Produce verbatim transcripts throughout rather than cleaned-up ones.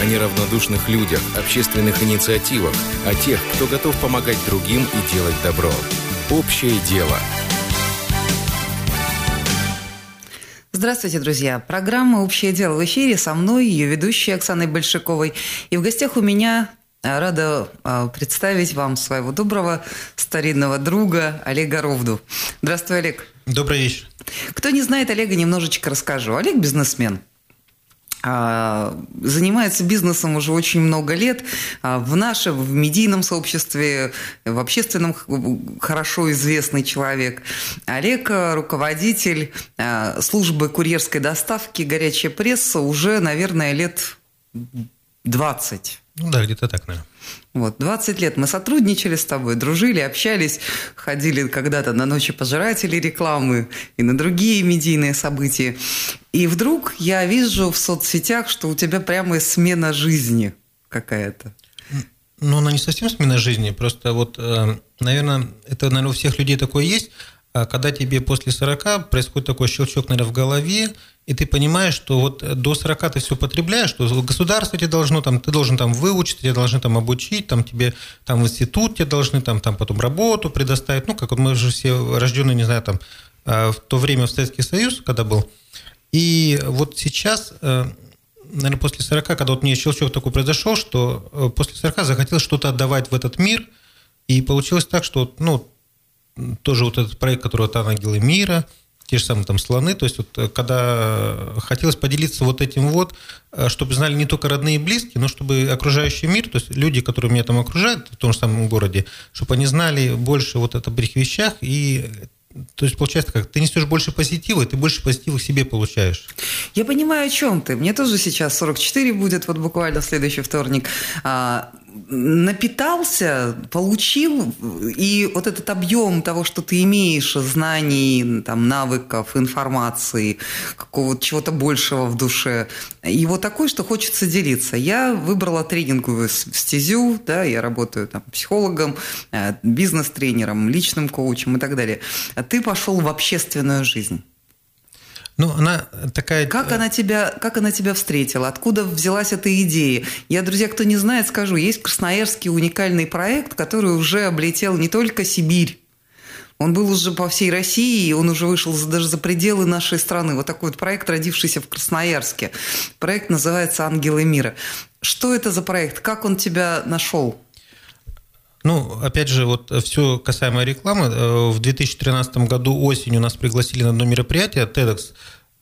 неравнодушных людях, общественных инициативах, о тех, кто готов помогать другим и делать добро. Общее дело. Здравствуйте, друзья. Программа «Общее дело» в эфире. Со мной ее ведущая Оксаной Большаковой. И в гостях у меня рада представить вам своего доброго старинного друга Олега Ровду. Здравствуй, Олег. Добрый вечер. Кто не знает Олега, немножечко расскажу. Олег бизнесмен. Занимается бизнесом уже очень много лет. В нашем, в медийном сообществе, в общественном хорошо известный человек. Олег – руководитель службы курьерской доставки «Горячая пресса» уже, наверное, лет двадцать. Ну да, где-то так, наверное. Вот, двадцать лет мы сотрудничали с тобой, дружили, общались, ходили когда-то на ночи пожирателей рекламы и на другие медийные события. И вдруг я вижу в соцсетях, что у тебя прямо смена жизни какая-то. Ну, она не совсем смена жизни, просто вот, наверное, это, наверное, у всех людей такое есть. Когда тебе после сорока происходит такой щелчок, наверное, в голове, и ты понимаешь, что вот до сорока ты все потребляешь, что государство тебе должно, там, ты должен там выучить, тебя должны там обучить, там, тебе там в институт тебе должны там, там потом работу предоставить. Ну, как вот мы же все рожденные, не знаю, там, в то время в Советский Союз, когда был. И вот сейчас, наверное, после сорока, когда вот мне щелчок такой произошел, что после сорока захотелось что-то отдавать в этот мир, и получилось так, что, ну, тоже вот этот проект, который вот «Ангелы мира», те же самые там слоны, то есть вот когда хотелось поделиться вот этим вот, чтобы знали не только родные и близкие, но чтобы окружающий мир, то есть люди, которые меня там окружают в том же самом городе, чтобы они знали больше вот об этих вещах, и то есть получается как, ты несешь больше позитива, и ты больше позитива к себе получаешь. Я понимаю, о чем ты. Мне тоже сейчас сорок четыре будет, вот буквально в следующий вторник. А, напитался, получил, и вот этот объем того, что ты имеешь, знаний, там, навыков, информации, какого-то чего-то большего в душе, его такой, что хочется делиться. Я выбрала тренинговую стезю, да, я работаю там психологом, бизнес-тренером, личным коучем и так далее. А ты пошел в общественную жизнь. Ну, она такая... Как она тебя, как она тебя встретила? Откуда взялась эта идея? Я, друзья, кто не знает, скажу. Есть в Красноярске уникальный проект, который уже облетел не только Сибирь. Он был уже по всей России, и он уже вышел даже за пределы нашей страны. Вот такой вот проект, родившийся в Красноярске. Проект называется «Ангелы мира». Что это за проект? Как он тебя нашел? Ну, опять же, вот все касаемо рекламы. В две тысячи тринадцатом году осенью нас пригласили на одно мероприятие, TEDx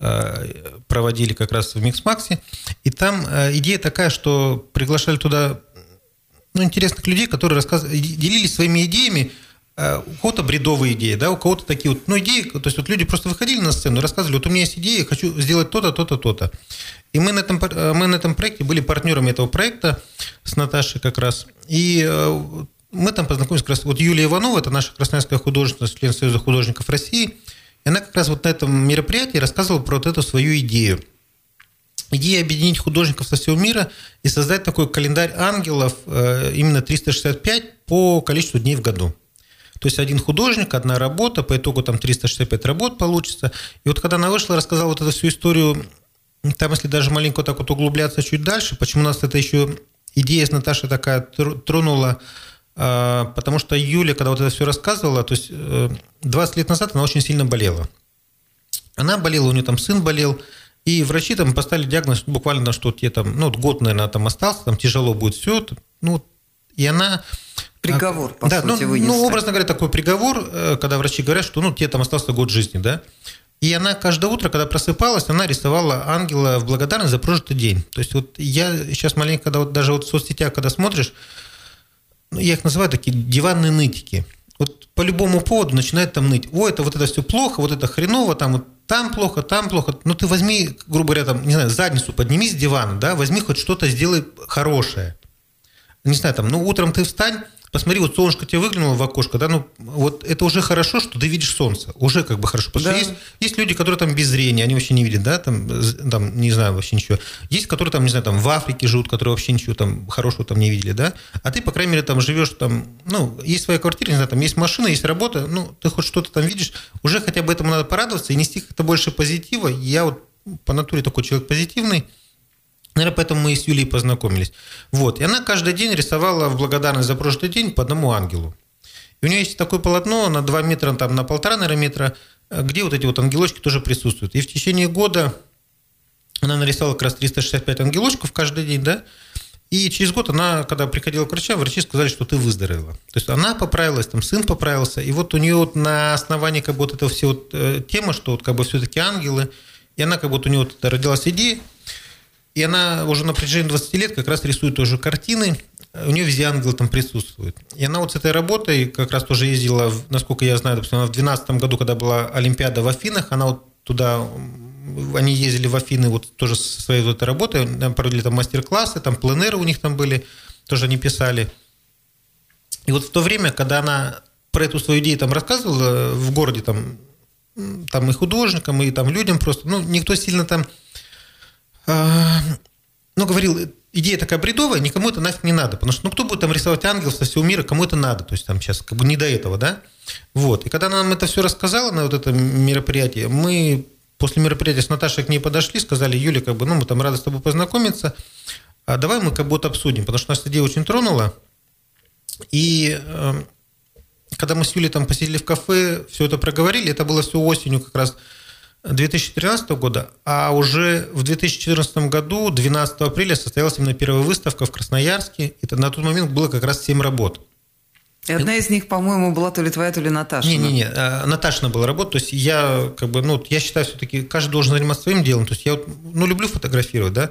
проводили как раз в Миксмаксе, и там идея такая, что приглашали туда, ну, интересных людей, которые рассказывали, делились своими идеями. У кого-то бредовые идеи, да, у кого-то такие вот, ну, идеи, то есть вот люди просто выходили на сцену и рассказывали, вот у меня есть идея, хочу сделать то-то, то-то, то-то. И мы на этом, мы на этом проекте были партнерами этого проекта с Наташей как раз, и мы там познакомились как раз, вот Юлия Иванова, это наша красноярская художница, член Союза художников России, и она как раз вот на этом мероприятии рассказывала про вот эту свою идею. Идея объединить художников со всего мира и создать такой календарь ангелов, именно триста шестьдесят пять по количеству дней в году. То есть один художник, одна работа, по итогу там триста шестьдесят пять работ получится. И вот когда она вышла, рассказала вот эту всю историю, там если даже маленько так вот углубляться чуть дальше, почему нас это еще идея с Наташей такая тронула, потому что Юля, когда вот это все рассказывала, то есть двадцать лет назад она очень сильно болела. Она болела, у нее там сын болел, и врачи там поставили диагноз буквально, что тебе там, ну, год, наверное, там остался, там тяжело будет все, ну, и она... Приговор, по да, сути, ну, вынесли. Ну, образно говоря, такой приговор, когда врачи говорят, что, ну, тебе там остался год жизни, да. И она каждое утро, когда просыпалась, она рисовала ангела в благодарность за прожитый день. То есть вот я сейчас маленько, когда вот даже вот в соцсетях, когда смотришь, ну, я их называю такие диванные нытики. Вот по любому поводу начинает там ныть. О, это вот это все плохо, вот это хреново, там вот там плохо, там плохо. Ну, ты возьми, грубо говоря, там, не знаю, задницу подними с дивана, да, возьми хоть что-то, сделай хорошее. Не знаю, там, ну, утром ты встань, посмотри, вот солнышко тебе выглянуло в окошко, да, ну, вот это уже хорошо, что ты видишь солнце, уже как бы хорошо, потому да. что есть, есть люди, которые там без зрения, они вообще не видят, да, там, там, не знаю, вообще ничего. Есть, которые там, не знаю, там в Африке живут, которые вообще ничего там хорошего там не видели, да, а ты, по крайней мере, там живешь, там, ну, есть своя квартира, не знаю, там есть машина, есть работа, ну, ты хоть что-то там видишь, уже хотя бы этому надо порадоваться и нести как-то больше позитива. Я вот по натуре такой человек позитивный. Наверное, поэтому мы и с Юлей познакомились. Вот. И она каждый день рисовала в благодарность за прошлый день по одному ангелу. И у нее есть такое полотно на два метра, там, на полтора, наверное, метра, где вот эти вот ангелочки тоже присутствуют. И в течение года она нарисовала как раз триста шестьдесят пять ангелочков каждый день, да, и через год она, когда приходила к врачам, врачи сказали, что ты выздоровела. То есть она поправилась, там сын поправился, и вот у нее вот на основании как бы вот этого все вот э, тема, что вот как бы все-таки ангелы, и она как бы вот у нее вот родилась идея, и она уже на протяжении двадцати лет как раз рисует тоже картины, у нее везде ангелы там присутствуют. И она вот с этой работой как раз тоже ездила, насколько я знаю, допустим, она в две тысячи двенадцатом году, когда была Олимпиада в Афинах, она вот туда... Они ездили в Афины вот тоже со своей вот этой работой, проводили там мастер-классы, там пленеры у них там были, тоже они писали. И вот в то время, когда она про эту свою идею там рассказывала в городе, там, там и художникам, и там людям просто, ну, никто сильно там, э, ну, говорил, идея такая бредовая, никому это нафиг не надо, потому что, ну, кто будет там рисовать ангелов со всего мира, кому это надо, то есть там сейчас как бы не до этого, да? Вот, и когда она нам это все рассказала на вот это мероприятие, мы... После мероприятия с Наташей к ней подошли, сказали: Юля, как бы, ну, мы там рады с тобой познакомиться, а давай мы как бы вот обсудим, потому что нас эта идея очень тронула. И э, когда мы с Юлей там посидели в кафе, все это проговорили, это было все осенью как раз две тысячи тринадцатого года, а уже в две тысячи четырнадцатом году, двенадцатого апреля, состоялась именно первая выставка в Красноярске, и на тот момент было как раз семь работ. И одна из них, по-моему, была то ли твоя, то ли Наташина. Не-не-не, Наташина была работа. То есть я, как бы, ну, я считаю, все-таки каждый должен заниматься своим делом. То есть я вот, ну, люблю фотографировать, да.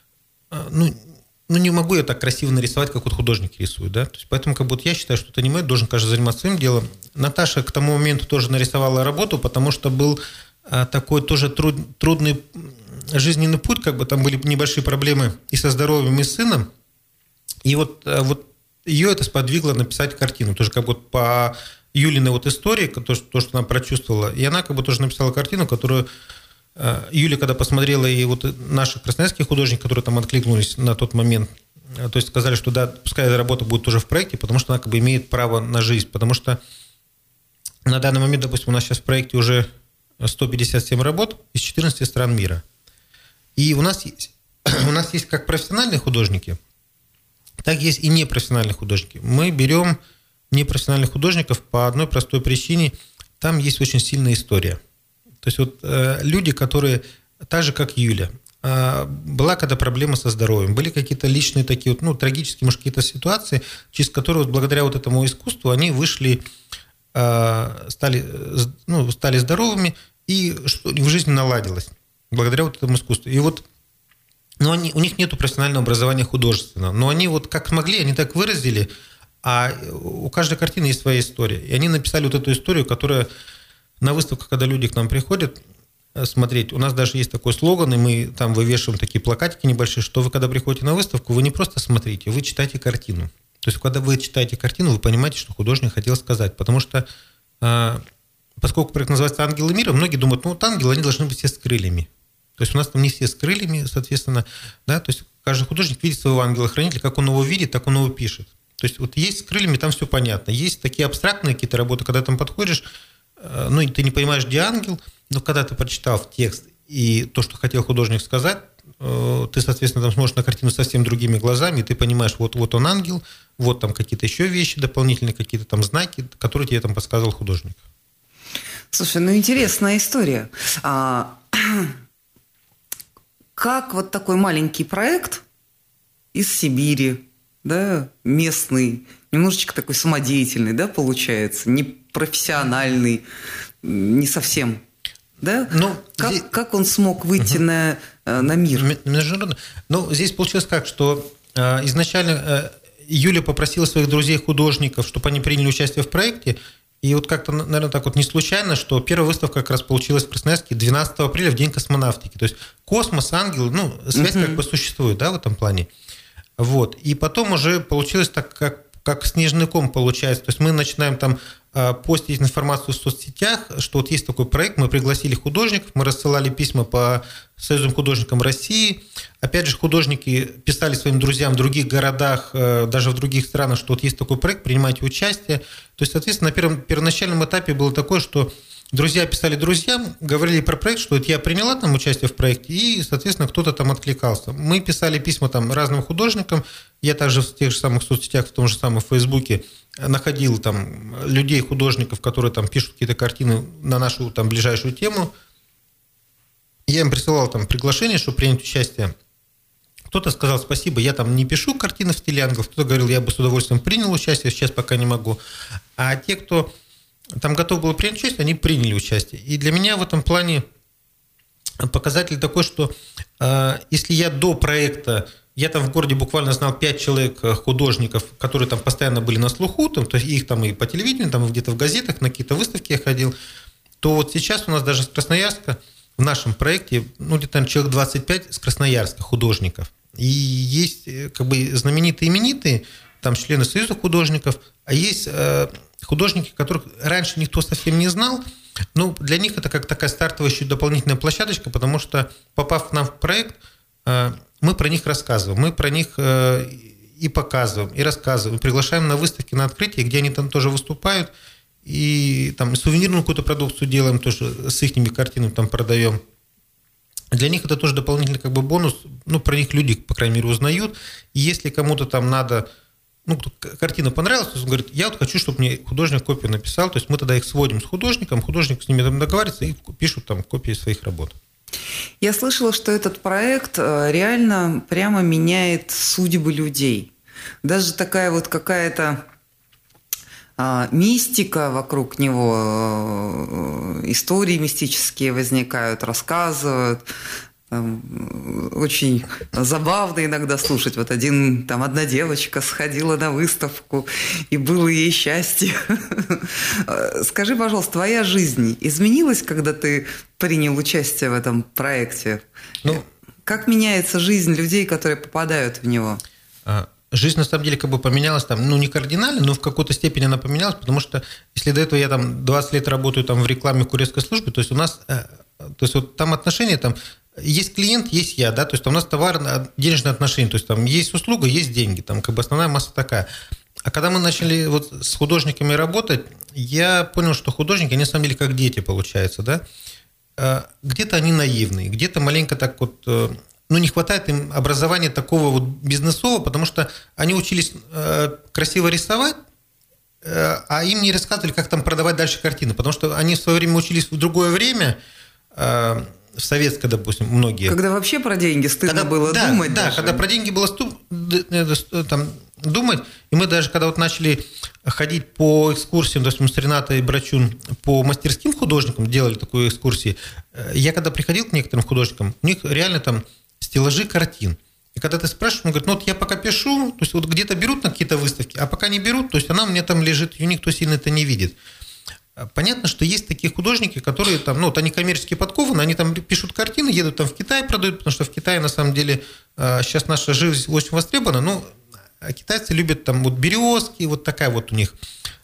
Ну, ну, не могу я так красиво нарисовать, как вот художники рисуют, да. То есть поэтому, как бы, вот я считаю, что это не мое, должен каждый заниматься своим делом. Наташа к тому моменту тоже нарисовала работу, потому что был такой тоже труд, трудный жизненный путь, как бы там были небольшие проблемы и со здоровьем, и с сыном. И вот, вот ее это сподвигло написать картину, тоже как бы по Юлиной вот истории, то, что она прочувствовала. И она как бы тоже написала картину, которую Юля, когда посмотрела, и вот наши красноярские художники, которые там откликнулись на тот момент, то есть сказали, что да, пускай эта работа будет тоже в проекте, потому что она как бы имеет право на жизнь. Потому что на данный момент, допустим, у нас сейчас в проекте уже сто пятьдесят семь работ из четырнадцати стран мира. И у нас есть, у нас есть как профессиональные художники, так есть и непрофессиональные художники. Мы берем непрофессиональных художников по одной простой причине. Там есть очень сильная история. То есть вот э, люди, которые, так же как Юля, э, была когда проблема со здоровьем, были какие-то личные такие вот, ну, трагические, может, какие-то ситуации, через которые вот, благодаря вот этому искусству они вышли, э, стали, ну, стали здоровыми, и что в жизни наладилось благодаря вот этому искусству. И вот но они, у них нет профессионального образования художественного, но они вот как смогли, они так выразили, а у каждой картины есть своя история. И они написали вот эту историю, которая на выставках, когда люди к нам приходят смотреть, у нас даже есть такой слоган, и мы там вывешиваем такие плакатики небольшие, что вы, когда приходите на выставку, вы не просто смотрите, вы читаете картину. То есть, когда вы читаете картину, вы понимаете, что художник хотел сказать. Потому что, поскольку проект называется «Ангелы мира», многие думают, ну вот ангелы, они должны быть все с крыльями. То есть у нас там не все с крыльями, соответственно, да, то есть каждый художник видит своего ангела-хранителя, как он его видит, так он его пишет. То есть вот есть с крыльями, там все понятно. Есть такие абстрактные какие-то работы, когда там подходишь, ну, и ты не понимаешь, где ангел, но когда ты прочитал текст и то, что хотел художник сказать, ты, соответственно, там смотришь на картину совсем другими глазами, и ты понимаешь, вот, вот он ангел, вот там какие-то еще вещи дополнительные, какие-то там знаки, которые тебе там подсказывал художник. Слушай, ну интересная история. А... Как вот такой маленький проект из Сибири, да, местный, немножечко такой самодеятельный, да, получается, не профессиональный, не совсем, да? Ну, как, здесь... как он смог выйти угу. на, на мир? Международно. Ну, здесь получилось так, что э, изначально э, Юля попросила своих друзей-художников, чтобы они приняли участие в проекте. И вот как-то, наверное, так вот не случайно, что первая выставка как раз получилась в Красноярске двенадцатого апреля, в День космонавтики. То есть космос, ангелы, ну, связь uh-huh. как бы существует, да, в этом плане. Вот. И потом уже получилось так, как, как снежный ком получается. То есть мы начинаем там постить информацию в соцсетях, что вот есть такой проект, мы пригласили художников, мы рассылали письма по Союзным художникам России. Опять же, художники писали своим друзьям в других городах, даже в других странах, что вот есть такой проект, принимайте участие. То есть, соответственно, на первом, первоначальном этапе было такое, что друзья писали друзьям, говорили про проект, что вот я приняла там участие в проекте, и, соответственно, кто-то там откликался. Мы писали письма там разным художникам, я также в тех же самых соцсетях, в том же самом Фейсбуке находил там людей, художников, которые там пишут какие-то картины на нашу там ближайшую тему. Я им присылал там приглашение, чтобы принять участие. Кто-то сказал спасибо, я там не пишу картины в стиле ангелов, кто-то говорил, я бы с удовольствием принял участие, сейчас пока не могу. А те, кто там готов был принять участие, они приняли участие. И для меня в этом плане показатель такой, что э, если я до проекта, я там в городе буквально знал пять человек художников, которые там постоянно были на слуху, там, то есть их там и по телевидению, там где-то в газетах, на какие-то выставки я ходил, то вот сейчас у нас даже с Красноярска в нашем проекте, ну, где-то наверное, человек двадцать пять с Красноярска художников. И есть как бы знаменитые именитые, там члены Союза художников, а есть э, художники, которых раньше никто совсем не знал, но для них это как такая стартовая еще дополнительная площадочка, потому что, попав к нам в проект, э, мы про них рассказываем, мы про них э, и показываем, и рассказываем, и приглашаем на выставки, на открытия, где они там тоже выступают, и там сувенирную какую-то продукцию делаем, тоже с их картинами там продаем. Для них это тоже дополнительный как бы бонус, ну, про них люди, по крайней мере, узнают. И если кому-то там надо, ну, картина понравилась, то он говорит, я вот хочу, чтобы мне художник копию написал, то есть мы тогда их сводим с художником, художник с ними там договаривается и пишут там копии своих работ. Я слышала, что этот проект реально прямо меняет судьбы людей. Даже такая вот какая-то мистика вокруг него, истории мистические возникают, рассказывают. Очень забавно иногда слушать. Вот один, там одна девочка сходила на выставку, и было ей счастье. Скажи, пожалуйста, твоя жизнь изменилась, когда ты принял участие в этом проекте? Ну, как меняется жизнь людей, которые попадают в него? Жизнь, на самом деле, как бы поменялась, там, ну, не кардинально, но в какой-то степени она поменялась, потому что если до этого я там двадцать лет работаю там в рекламе курьерской службы, то есть у нас, то есть вот там отношения, там, есть клиент, есть я, да, то есть там у нас товар, денежные отношения, то есть там есть услуга, есть деньги, там как бы основная масса такая. А когда мы начали вот с художниками работать, я понял, что художники, они на самом деле как дети, получается, да, где-то они наивные, где-то маленько так вот... Ну, не хватает им образования такого вот бизнесового, потому что они учились э, красиво рисовать, э, а им не рассказывали, как там продавать дальше картины, потому что они в свое время учились в другое время, э, в советское, допустим, многие. Когда вообще про деньги стыдно когда, было да, думать. Да, даже. когда про деньги было сту, там, думать, и мы даже когда вот начали ходить по экскурсиям, допустим, с Ренатой Брачун по мастерским художникам, делали такую экскурсию, я когда приходил к некоторым художникам, у них реально там стеллажи картин. И когда ты спрашиваешь, он говорит, ну вот я пока пишу, то есть вот где-то берут на какие-то выставки, а пока не берут, то есть она у меня там лежит, ее никто сильно это не видит. Понятно, что есть такие художники, которые там, ну вот они коммерчески подкованы, они там пишут картины, едут там в Китай, продают, потому что в Китае на самом деле сейчас наша живопись очень востребована, ну, а китайцы любят там вот березки, вот такая вот у них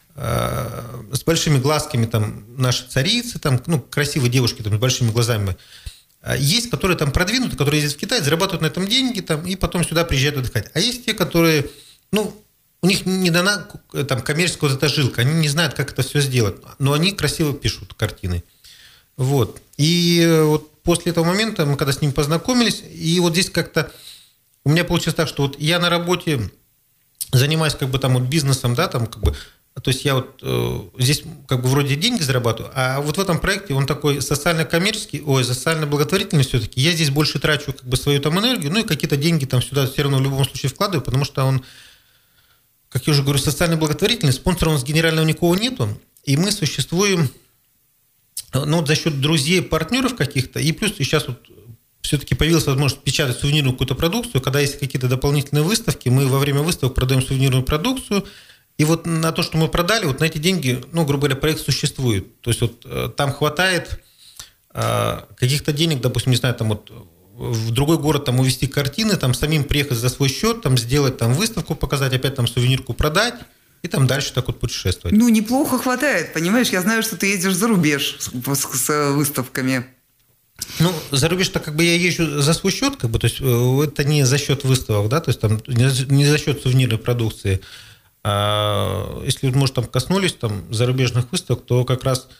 с большими глазками там наши царицы, там, ну, красивые девушки там с большими глазами. Есть, которые там продвинуты, которые ездят в Китай, зарабатывают на этом деньги там, и потом сюда приезжают отдыхать. А есть те, которые, ну, у них не дана там коммерческая вот эта жилка, они не знают, как это все сделать, но они красиво пишут картины. Вот. И вот после этого момента мы когда с ними познакомились, и вот здесь как-то у меня получилось так, что вот я на работе занимаюсь как бы там вот бизнесом, да, там как бы, то есть я вот э, здесь как бы вроде деньги зарабатываю, а вот в этом проекте он такой социально-коммерческий, ой, социально-благотворительный все-таки. Я здесь больше трачу как бы свою там энергию, ну и какие-то деньги там сюда все равно в любом случае вкладываю, потому что он, как я уже говорю, социально-благотворительный, спонсора у нас генерального никого нету, и мы существуем, ну, вот за счет друзей, партнеров каких-то, и плюс сейчас вот все-таки появилась возможность печатать сувенирную какую-то продукцию, когда есть какие-то дополнительные выставки, мы во время выставок продаем сувенирную продукцию. И вот на то, что мы продали, вот на эти деньги, ну, грубо говоря, проект существует. То есть вот там хватает э, каких-то денег, допустим, не знаю, там вот в другой город там увезти картины, там самим приехать за свой счет, там сделать там выставку, показать, опять там сувенирку продать и там дальше так вот путешествовать. Ну, неплохо хватает, понимаешь? Я знаю, что ты едешь за рубеж с, с, с выставками. Ну, за рубеж-то как бы я езжу за свой счет, как бы, то есть это не за счет выставок, да, то есть там не за счет сувенирной продукции. А если, может, там коснулись там зарубежных выставок, то как раз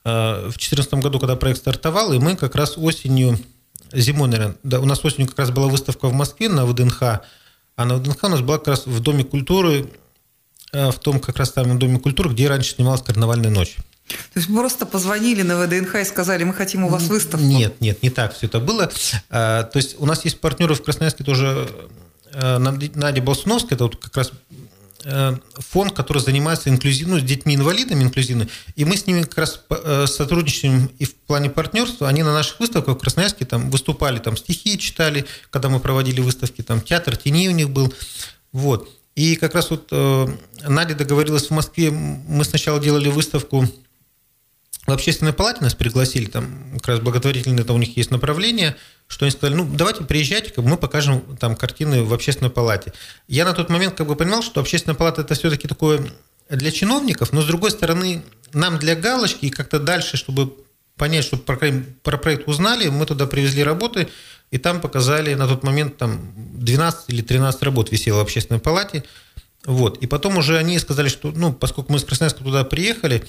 в две тысячи четырнадцатом году, когда проект стартовал, и мы как раз осенью, зимой, наверное, да, у нас осенью как раз была выставка в Москве на ВДНХ, а на ВДНХ у нас была как раз в Доме культуры, в том как раз там Доме культуры, где раньше снималась «Карнавальная ночь». То есть вы просто позвонили на ВДНХ и сказали, мы хотим у вас выставку? Нет, нет, не так все это было. То есть у нас есть партнеры в Красноярске тоже, Надя Болсуновская, это вот как раз фонд, который занимается инклюзивно, ну, с детьми-инвалидами инклюзивно, и мы с ними как раз сотрудничаем и в плане партнерства. Они на наших выставках в Красноярске там выступали, там стихи читали, когда мы проводили выставки, там театр теней у них был. Вот. И как раз вот Надя договорилась в Москве, мы сначала делали выставку в Общественной палате, нас пригласили, там как раз благотворительное, это у них есть направление, что они сказали, ну, давайте приезжайте, как бы мы покажем там картины в Общественной палате. Я на тот момент как бы понимал, что Общественная палата – это все-таки такое для чиновников, но, с другой стороны, нам для галочки и как-то дальше, чтобы понять, чтобы про, про проект узнали, мы туда привезли работы, и там показали на тот момент там двенадцать или тринадцать работ висело в Общественной палате. Вот. И потом уже они сказали, что, ну, поскольку мы из Красноярска туда приехали,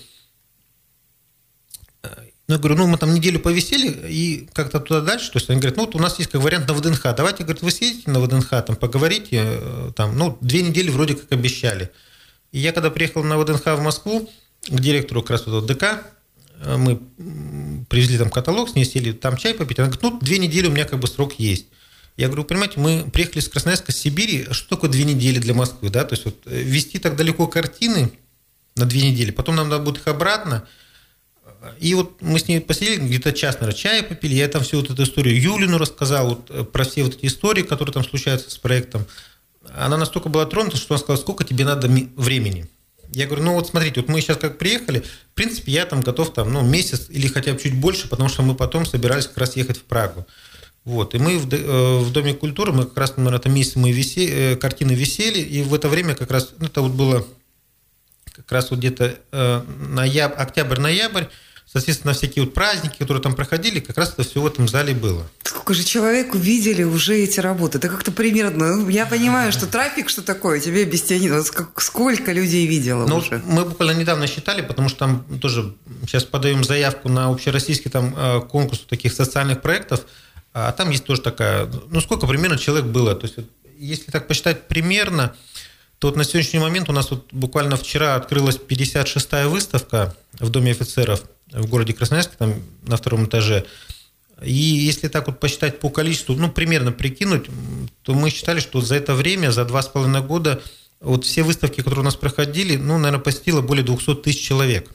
ну, я говорю, ну, мы там неделю повисели и как-то туда дальше. То есть они говорят, ну, вот у нас есть как вариант на ВДНХ. Давайте, говорит, вы съездите на ВДНХ, там, поговорите. Там, ну, две недели вроде как обещали. И я когда приехал на ВДНХ в Москву, к директору как раз вот ДК, мы привезли там каталог, с ней сели там чай попить. Она говорит, ну, две недели у меня как бы срок есть. Я говорю, понимаете, мы приехали с Красноярска, с Сибири, что такое две недели для Москвы, да? То есть вот везти так далеко картины на две недели, потом нам надо будет их обратно. И вот мы с ней посидели, где-то час, наверное, чая попили, я там всю вот эту историю Юлину рассказал, вот, про все вот эти истории, которые там случаются с проектом. Она настолько была тронута, что она сказала, сколько тебе надо времени. Я говорю, ну вот смотрите, вот мы сейчас как приехали, в принципе, я там готов там, ну, месяц или хотя бы чуть больше, потому что мы потом собирались как раз ехать в Прагу. Вот, и мы в, в Доме культуры, мы как раз, наверное, там месяц мы висели, картины висели, и в это время как раз, ну, это вот было как раз вот где-то ноябрь, октябрь-ноябрь, соответственно, всякие вот праздники, которые там проходили, как раз это все в этом зале было. Сколько же человек увидели уже эти работы? Это как-то примерно... Я понимаю, что трафик, что такое, тебе объяснить. Сколько людей видело ну, уже? Мы буквально недавно считали, потому что там тоже сейчас подаем заявку на общероссийский там конкурс таких социальных проектов, а там есть тоже такая... Ну, сколько примерно человек было? То есть, если так посчитать примерно, то вот на сегодняшний момент у нас вот буквально вчера открылась пятьдесят шестая выставка в Доме офицеров в городе Красноярске, там на втором этаже. И если так вот посчитать по количеству, ну, примерно прикинуть, то мы считали, что за это время, за два с половиной года, вот все выставки, которые у нас проходили, ну, наверное, посетило более двести тысяч человек.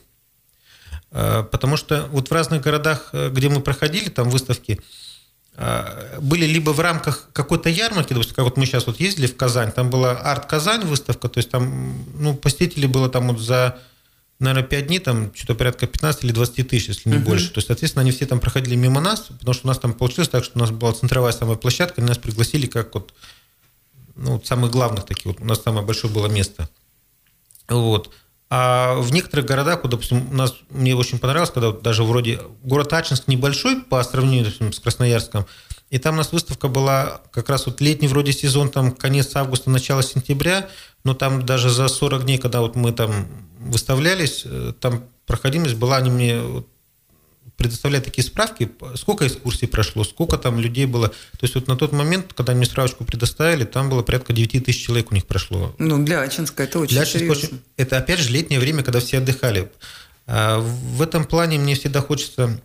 Потому что вот в разных городах, где мы проходили там выставки, были либо в рамках какой-то ярмарки, допустим, как вот мы сейчас вот ездили в Казань, там была Арт-Казань выставка, то есть там, ну, посетителей было там вот за, наверное, пять дней, там что-то порядка пятнадцать или двадцать тысяч, если не uh-huh. больше. То есть, соответственно, они все там проходили мимо нас, потому что у нас там получилось так, что у нас была центровая самая площадка, они нас пригласили как вот, ну, самых главных таких, вот у нас самое большое было место. Вот. А в некоторых городах, вот, допустим, у нас, мне очень понравилось, когда вот даже вроде город Ачинск небольшой по сравнению, допустим, с Красноярском, и там у нас выставка была как раз вот летний вроде сезон, там конец августа, начало сентября, но там даже за сорок дней, когда вот мы там выставлялись, там проходимость была, они мне предоставляют такие справки, сколько экскурсий прошло, сколько там людей было. То есть вот на тот момент, когда мне справочку предоставили, там было порядка девять тысяч человек у них прошло. Ну, для Ачинска это очень для серьезно. Очень... Это, опять же, летнее время, когда все отдыхали. В этом плане мне всегда хочется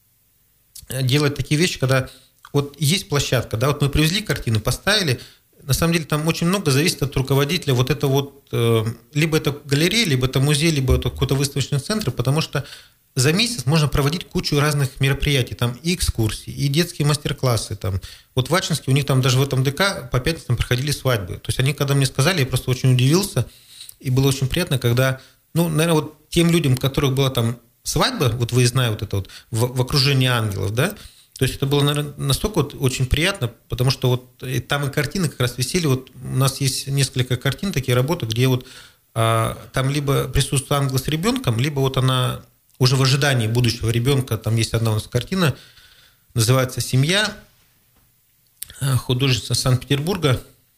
делать такие вещи, когда вот есть площадка, да, вот мы привезли картину, поставили, на самом деле там очень много зависит от руководителя, вот это вот, либо это галерея, либо это музей, либо это какой-то выставочный центр, потому что за месяц можно проводить кучу разных мероприятий, там и экскурсии, и детские мастер-классы. Там. Вот в Ачинске у них там даже в этом ДК по пятницам проходили свадьбы. То есть они, когда мне сказали, я просто очень удивился, и было очень приятно, когда, ну, наверное, вот тем людям, у которых была там свадьба, вот выездная вот это вот, в, в окружении ангелов, да, то есть это было, наверное, настолько вот очень приятно, потому что вот и там и картины как раз висели, вот у нас есть несколько картин, такие работы, где вот а, там либо присутствует ангел с ребенком, либо вот она уже в ожидании будущего ребенка, там есть одна у нас картина, называется «Семья», художница Санкт-Петербурга,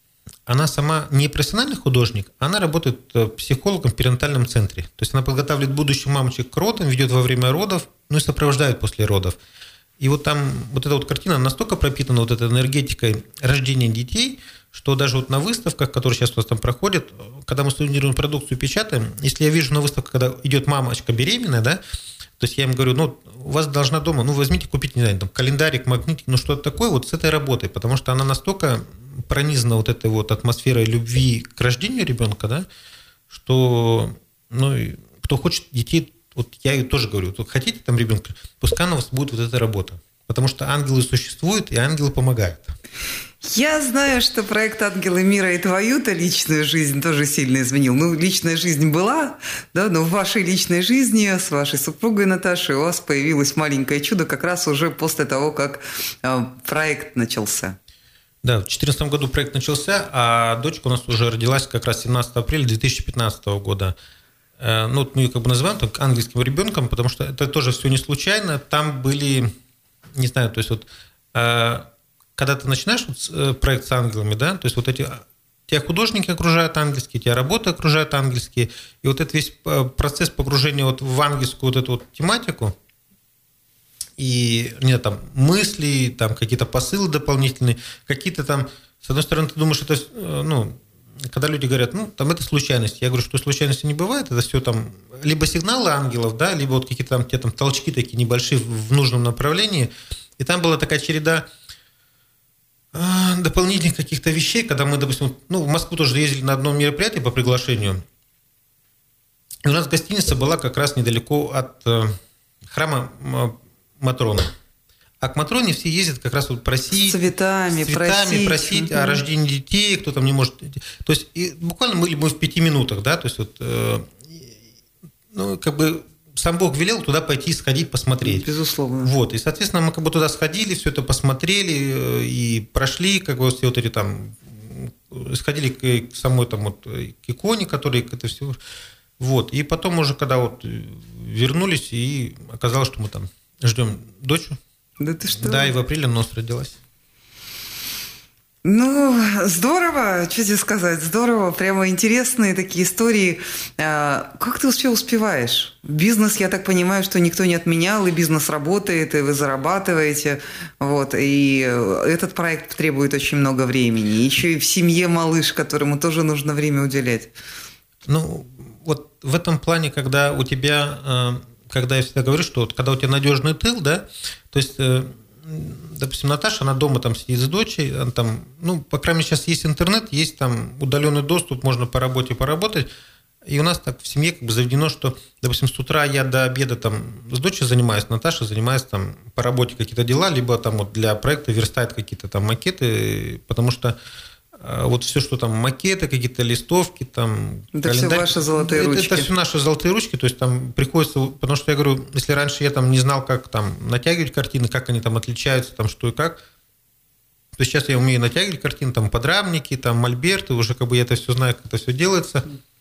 она сама не профессиональный художник, она работает психологом в перинатальном центре. То есть она подготавливает будущих мамочек к родам, ведет во время родов, ну и сопровождает после родов. И вот там вот эта вот картина настолько пропитана вот этой энергетикой рождения детей, что даже вот на выставках, которые сейчас у нас там проходят, когда мы студируем продукцию, печатаем, если я вижу на выставках, когда идет мамочка беременная, да, то есть я им говорю, ну, у вас должна дома, ну, возьмите, купите, не знаю, там, календарик, магнитик, ну, что-то такое вот с этой работой, потому что она настолько пронизана вот этой вот атмосферой любви к рождению ребенка, да, что, ну, кто хочет детей, вот я ей тоже говорю, вот хотите там ребенка, пускай у вас будет вот эта работа, потому что ангелы существуют, и ангелы помогают. Я знаю, что проект «Ангелы мира» и твою-то личную жизнь тоже сильно изменил. Ну, личная жизнь была, да, но в вашей личной жизни с вашей супругой Наташей у вас появилось маленькое чудо как раз уже после того, как э, проект начался. Да, в две тысячи четырнадцатом году проект начался, а дочка у нас уже родилась как раз семнадцатого апреля две тысячи пятнадцатого года. Э, ну, вот мы ее как бы называем так, ангельским ребенком, потому что это тоже все не случайно. Там были, не знаю, то есть вот... Э, когда ты начинаешь вот проект с ангелами, да, то есть вот эти тебя художники окружают ангельские, тебя работы окружают ангельские, и вот этот весь процесс погружения вот в ангельскую вот эту вот тематику, и нет, там мысли, там какие-то посылы дополнительные, какие-то там, с одной стороны, ты думаешь, это, ну, когда люди говорят, ну, там это случайность, я говорю, что случайности не бывает, это все там либо сигналы ангелов, да, либо вот какие-то там, те, там толчки такие небольшие в нужном направлении, и там была такая череда дополнительных каких-то вещей, когда мы, допустим, ну, в Москву тоже ездили на одно мероприятие по приглашению, и у нас гостиница была как раз недалеко от э, храма Матроны. А к Матроне все ездят как раз вот просить, с цветами, с цветами просить, просить угу. о рождении детей, кто там не может... То есть и буквально мы, мы в пяти минутах, да, то есть вот, э, ну, как бы сам Бог велел туда пойти, сходить, посмотреть. Безусловно. Вот, и, соответственно, мы как бы туда сходили, все это посмотрели и прошли, как бы все вот эти там, сходили к, к самой там вот, к иконе, которая это все... Вот, и потом уже, когда вот вернулись, и оказалось, что мы там ждем дочь. Да ты что? Да, и в апреле нос родилась. Ну, здорово, что тебе сказать, здорово, прямо интересные такие истории. Как ты вообще успеваешь? Бизнес, я так понимаю, что никто не отменял, и бизнес работает, и вы зарабатываете, вот, и этот проект требует очень много времени. Еще и в семье малыш, которому тоже нужно время уделять. Ну, вот в этом плане, когда у тебя, когда я всегда говорю, что вот когда у тебя надежный тыл, да, то есть... Допустим, Наташа, она дома там сидит с дочей, она там, ну, по крайней мере, сейчас есть интернет, есть там удаленный доступ, можно по работе поработать. И у нас так в семье как бы заведено, что, допустим, с утра я до обеда там с дочерью занимаюсь, Наташа занимается там по работе какие-то дела, либо там вот для проекта верстает какие-то там макеты, потому что вот все, что там макеты, какие-то листовки, там... Это все ваши золотые это, ручки. Это все наши золотые ручки, то есть там приходится... Потому что я говорю, если раньше я там не знал, как там натягивать картины, как они там отличаются, там что и как, то сейчас я умею натягивать картины, там подрамники, там мольберты, уже как бы я это все знаю, как это все делается.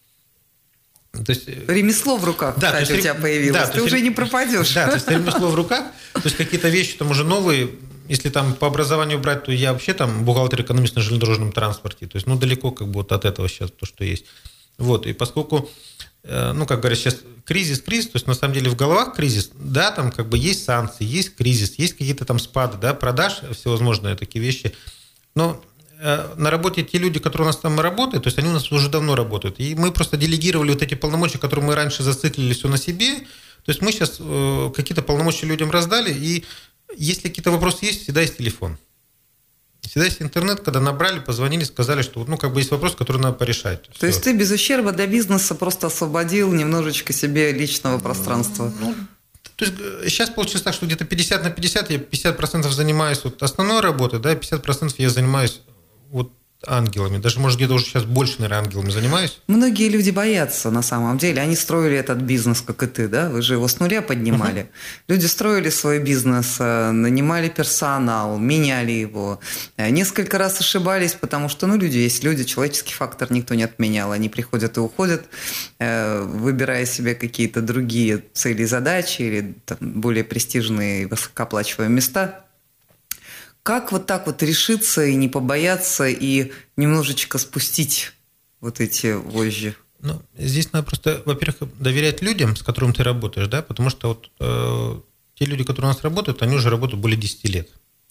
То есть, ремесло в руках, да, кстати, есть, у тебя появилось, да, ты уже есть, не пропадешь. Да, то есть ремесло в руках, то есть какие-то вещи там уже новые. Если там по образованию брать, то я вообще там бухгалтер-экономист на железнодорожном транспорте. То есть, ну, далеко как бы вот от этого сейчас то, что есть. Вот, и поскольку, ну, как говорят сейчас, кризис, кризис, то есть, на самом деле, в головах кризис, да, там как бы есть санкции, есть кризис, есть какие-то там спады, да, продаж, всевозможные такие вещи. Но на работе те люди, которые у нас там работают, то есть, они у нас уже давно работают. И мы просто делегировали вот эти полномочия, которые мы раньше зациклили все на себе. То есть, мы сейчас какие-то полномочия людям раздали, и если какие-то вопросы есть, всегда есть телефон. Всегда есть интернет, когда набрали, позвонили, сказали, что ну, как бы есть вопрос, который надо порешать. То Все. есть ты без ущерба для бизнеса просто освободил немножечко себе личного пространства. Ну, то есть сейчас получилось так, что где-то пятьдесят на пятьдесят, я пятьдесят процентов занимаюсь вот основной работой, да, пятьдесят процентов я занимаюсь вот ангелами. Даже, может, где-то уже сейчас больше, наверное, ангелами занимаюсь. Многие люди боятся, на самом деле. Они строили этот бизнес, как и ты, да? Вы же его с нуля поднимали. Uh-huh. Люди строили свой бизнес, нанимали персонал, меняли его. Несколько раз ошибались, потому что, ну, люди есть люди, человеческий фактор никто не отменял. Они приходят и уходят, выбирая себе какие-то другие цели и задачи или там, более престижные и высокооплачиваемые места. Как вот так вот решиться и не побояться, и немножечко спустить вот эти вожжи? Ну, здесь надо просто, во-первых, доверять людям, с которыми ты работаешь, да, потому что вот э, те люди, которые у нас работают, они уже работают более десяти лет.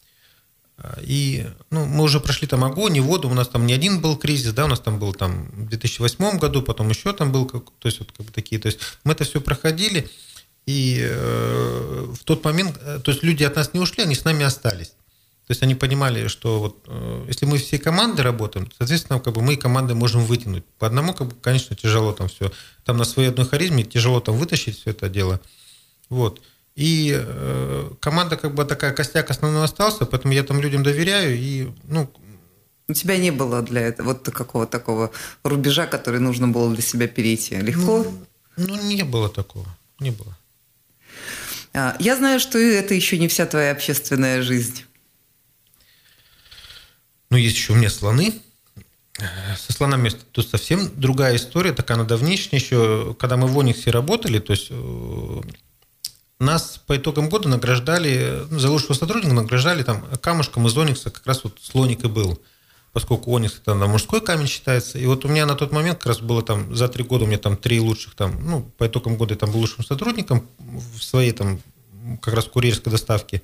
И ну, мы уже прошли там огонь и воду, у нас там не один был кризис, да, у нас там был там в две тысячи восьмом году, потом еще там был, то есть вот как бы такие, то есть мы это все проходили, и э, в тот момент, то есть люди от нас не ушли, они с нами остались. То есть они понимали, что вот, э, если мы всей командой работаем, соответственно, как бы мы командой можем вытянуть. По одному, как бы, конечно, тяжело там все. Там на своей одной харизме тяжело там вытащить все это дело. Вот. И э, команда как бы такая, костяк основной остался, поэтому я там людям доверяю. И, ну... У тебя не было для этого вот какого такого рубежа, который нужно было для себя перейти? Легко? Ну, ну не было такого. Не было. Я знаю, что это еще не вся твоя общественная жизнь. Ну, есть еще у меня слоны. Со слонами тут совсем другая история, такая она давнейшая. Еще когда мы в Ониксе работали, то есть нас по итогам года награждали, ну, за лучшего сотрудника награждали там камушком из Оникса, как раз вот слоник и был, поскольку Оникс это на мужской камень считается. И вот у меня на тот момент как раз было там за три года у меня там три лучших там, ну, по итогам года я там был лучшим сотрудником в своей там как раз курьерской доставке.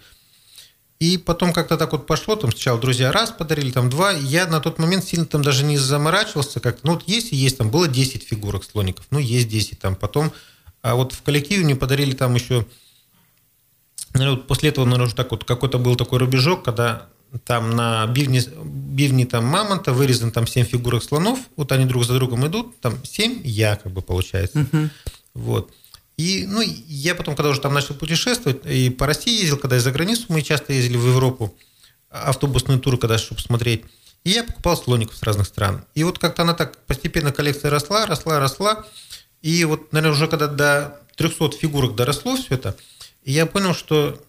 И потом как-то так вот пошло, там сначала друзья раз подарили, там два, и я на тот момент сильно там даже не заморачивался, как-то, ну вот есть и есть, там было десять фигурок слоников, ну есть десять там, потом, а вот в коллективе мне подарили там еще, наверное, вот после этого, наверное, уже так вот какой-то был такой рубежок, когда там на бивне, бивне там мамонта вырезан там семь фигурок слонов, вот они друг за другом идут, там семь я как бы получается, uh-huh. Вот. И, ну, я потом, когда уже там начал путешествовать, и по России ездил, когда и за границу, мы часто ездили в Европу, автобусные туры, когда, чтобы смотреть, и я покупал слоников с разных стран. И вот как-то она так постепенно, коллекция росла, росла, росла, и вот, наверное, уже когда до трехсот фигурок доросло все это, и я понял, что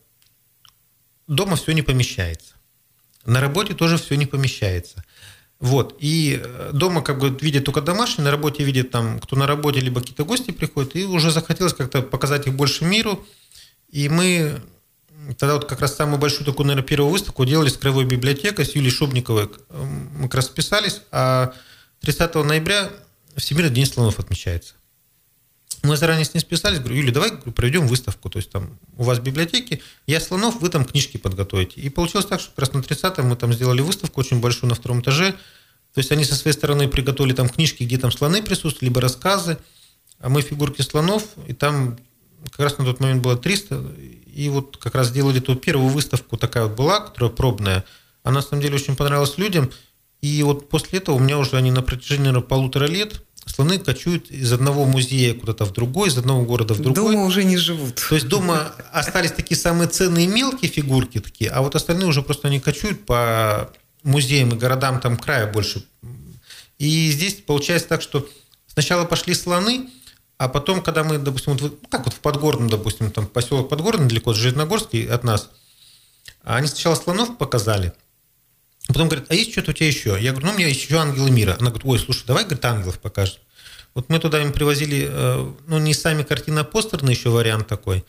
дома все не помещается, на работе тоже все не помещается. Вот, и дома как бы видят только домашние, на работе видят там, кто на работе, либо какие-то гости приходят, и уже захотелось как-то показать их больше миру, и мы тогда вот как раз самую большую такую, наверное, первую выставку делали с Краевой библиотекой, с Юлией Шубниковой, мы как раз списались, а тридцатого ноября Всемирный день слонов отмечается. Мы заранее с ней списались, говорю, Юля, давай проведем выставку, то есть там у вас в библиотеке, я слонов, вы там книжки подготовите. И получилось так, что как раз на тридцатом мы там сделали выставку очень большую на втором этаже, то есть они со своей стороны приготовили там книжки, где там слоны присутствуют, либо рассказы, а мы фигурки слонов, и там как раз на тот момент было триста, и вот как раз сделали ту первую выставку, такая вот была, которая пробная, она на самом деле очень понравилась людям, и вот после этого у меня уже они на протяжении, наверное, полутора лет слоны кочуют из одного музея куда-то в другой, из одного города в другой. Дома уже не живут. То есть дома остались такие самые ценные мелкие фигурки такие, а вот остальные уже просто они кочуют по музеям и городам там края больше. И здесь получается так, что сначала пошли слоны, а потом, когда мы, допустим, вот, как вот в Подгорном, допустим, там поселок Подгорный, недалеко от Железногорска от нас, они сначала слонов показали, потом говорят, а есть что-то у тебя еще? Я говорю, ну, у меня еще ангелы мира. Она говорит, ой, слушай, давай, говорит, ангелов покажем. Вот мы туда им привозили, ну, не сами картины, а постерный еще вариант такой.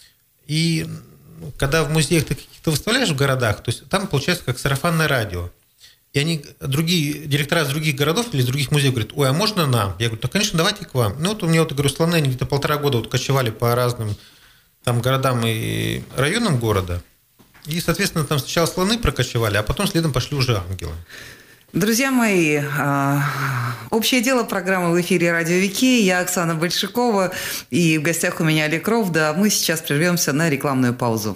И когда в музеях ты каких-то выставляешь в городах, то есть там получается как сарафанное радио. И они, другие, директора из других городов или из других музеев говорят, ой, а можно нам? Я говорю, да, конечно, давайте к вам. Ну, вот у меня, вот, говорю, слоны, они где-то полтора года вот кочевали по разным там городам и районам города. И, соответственно, там сначала слоны прокочевали, а потом следом пошли уже ангелы. Друзья мои, общее дело программы в эфире Радио Вики. Я Оксана Большакова, и в гостях у меня Олег Ровда. Мы сейчас прервемся на рекламную паузу.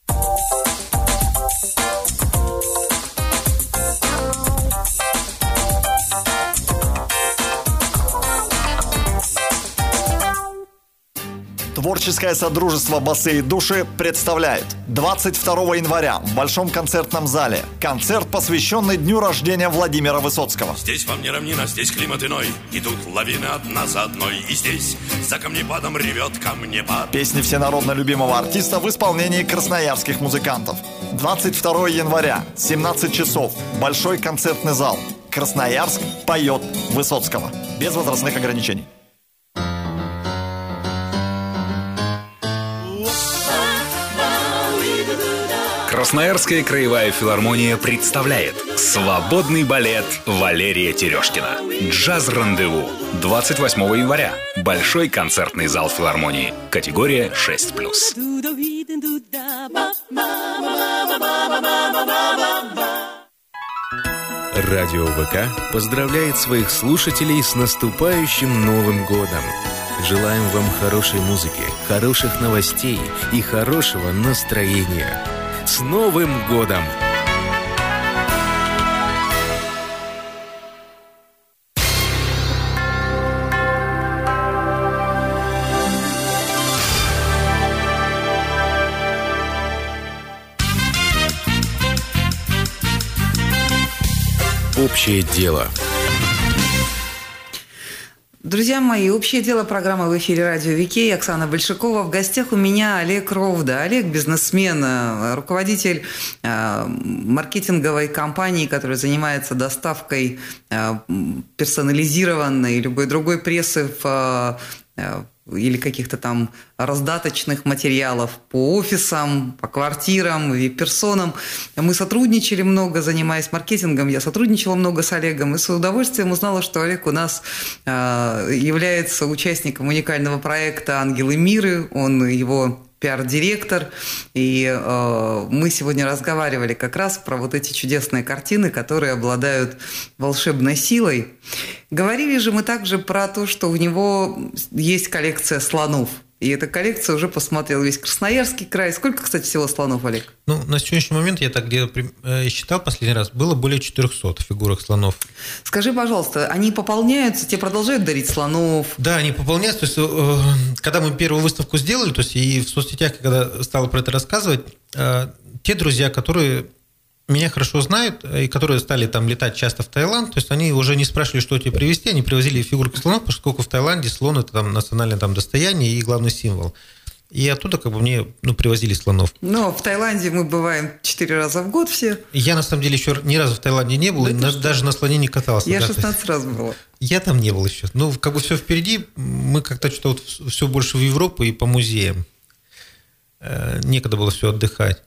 Творческое содружество «Басы и души» представляет двадцать второго января в Большом концертном зале концерт, посвященный дню рождения Владимира Высоцкого. Здесь вам не равнина, здесь климат иной, идут лавины одна за одной, и здесь за камнепадом ревет камнепад. Песни всенародно любимого артиста в исполнении красноярских музыкантов. двадцать второго января, семнадцать часов, Большой концертный зал. Красноярск поет Высоцкого. Без возрастных ограничений. Красноярская краевая филармония представляет свободный балет Валерия Терешкина. Джаз-рандеву. двадцать восьмого января. Большой концертный зал филармонии. Категория шесть плюс. Радио ВК поздравляет своих слушателей с наступающим Новым годом. Желаем вам хорошей музыки, хороших новостей и хорошего настроения. С Новым годом! Общее дело. Друзья мои, общее дело, программа в эфире радио Викей, Оксана Большакова. В гостях у меня Олег Ровда. Олег – бизнесмен, руководитель э, маркетинговой компании, которая занимается доставкой э, персонализированной и любой другой прессы в э, или каких-то там раздаточных материалов по офисам, по квартирам, вип-персонам. Мы сотрудничали много, занимаясь маркетингом. Я сотрудничала много с Олегом и с удовольствием узнала, что Олег у нас э, является участником уникального проекта «Ангелы Миры». Он его пиар-директор, и э, мы сегодня разговаривали как раз про вот эти чудесные картины, которые обладают волшебной силой. Говорили же мы также про то, что у него есть коллекция слонов. И эта коллекция уже посмотрел весь Красноярский край. Сколько, кстати, всего слонов, Олег? Ну, на сегодняшний момент, я так где-то считал последний раз, было более четырехсот фигурок слонов. Скажи, пожалуйста, они пополняются, тебе продолжают дарить слонов? Да, они пополняются. То есть, когда мы первую выставку сделали, то есть и в соцсетях, когда стал про это рассказывать, те друзья, которые меня хорошо знают, и которые стали там летать часто в Таиланд, то есть они уже не спрашивали, что тебе привезти, они привозили фигурки слонов, поскольку в Таиланде слон – это там национальное там достояние и главный символ. И оттуда как бы мне ну, привозили слонов. Но в Таиланде мы бываем четыре раза в год все. Я, на самом деле, еще ни разу в Таиланде не был, да, даже на слоне не катался. Я да, шестнадцать раз была. Я там не был еще. Ну, как бы все впереди. Мы как-то что-то вот все больше в Европу и по музеям. Некогда было все отдыхать.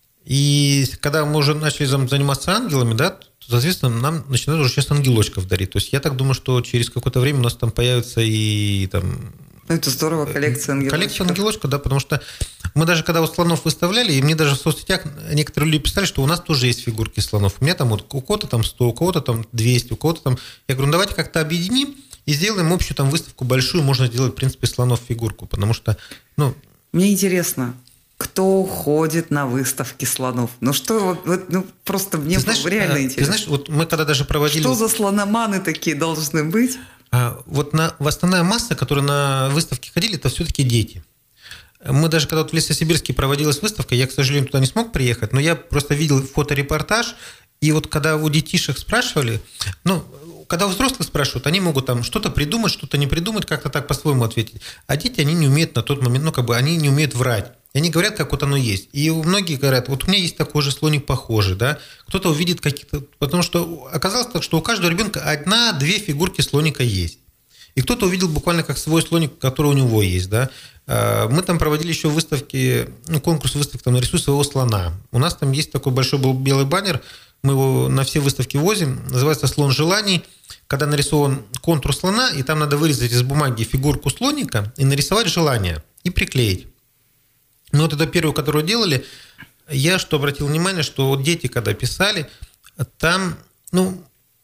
И когда мы уже начали заниматься ангелами, да, то, соответственно, нам начинают уже сейчас ангелочков дарить. То есть я так думаю, что через какое-то время у нас там появится и там... Это здорово, коллекция ангелочков. Коллекция ангелочков, да, потому что мы даже когда вот слонов выставляли, и мне даже в соцсетях некоторые люди писали, что у нас тоже есть фигурки слонов. У меня там вот у кого-то там сто, у кого-то там двести, у кого-то там... Я говорю, ну давайте как-то объединим и сделаем общую там выставку большую, можно сделать, в принципе, слонов фигурку, потому что, ну... Мне интересно, кто ходит на выставки слонов? Ну что, вот, ну просто мне знаешь, реально интересно. Ты знаешь, вот мы когда даже проводили... Что за слономаны такие должны быть? А, вот на, основная масса, которая на выставке ходили, это все-таки дети. Мы даже когда вот в Лесосибирске проводилась выставка, я, к сожалению, туда не смог приехать, но я просто видел фоторепортаж, и вот когда у детишек спрашивали, ну, когда у взрослых спрашивают, они могут там что-то придумать, что-то не придумать, как-то так по-своему ответить. А дети, они не умеют на тот момент, ну, как бы, они не умеют врать. И они говорят, как вот оно есть. И многие говорят, вот у меня есть такой же слоник похожий, да. Кто-то увидит какие-то... Потому что оказалось так, что у каждого ребенка одна-две фигурки слоника есть. И кто-то увидел буквально как свой слоник, который у него есть, да. Мы там проводили еще выставки, ну, конкурс выставки, там, нарисуй своего слона. У нас там есть такой большой был белый баннер, мы его на все выставки возим, называется «Слон желаний», когда нарисован контур слона, и там надо вырезать из бумаги фигурку слоника и нарисовать желание, и приклеить. Ну, вот это первое, которое делали, я что обратил внимание, что вот дети, когда писали, там, ну,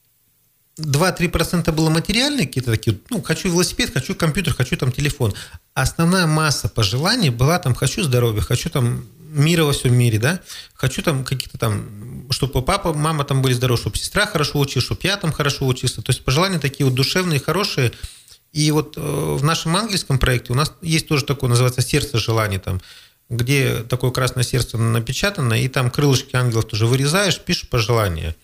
два-три процента было материальные какие-то такие, ну, хочу велосипед, хочу компьютер, хочу там телефон. А основная масса пожеланий была там, хочу здоровья, хочу там мира во всем мире, да, хочу там какие-то там, чтобы папа, мама там были здоровы, чтобы сестра хорошо училась, чтобы я там хорошо учился. То есть пожелания такие вот душевные, хорошие. И вот в нашем английском проекте у нас есть тоже такое, называется «Сердце желаний», там, где такое красное сердце напечатано, и там крылышки ангелов тоже вырезаешь, пишешь пожелания.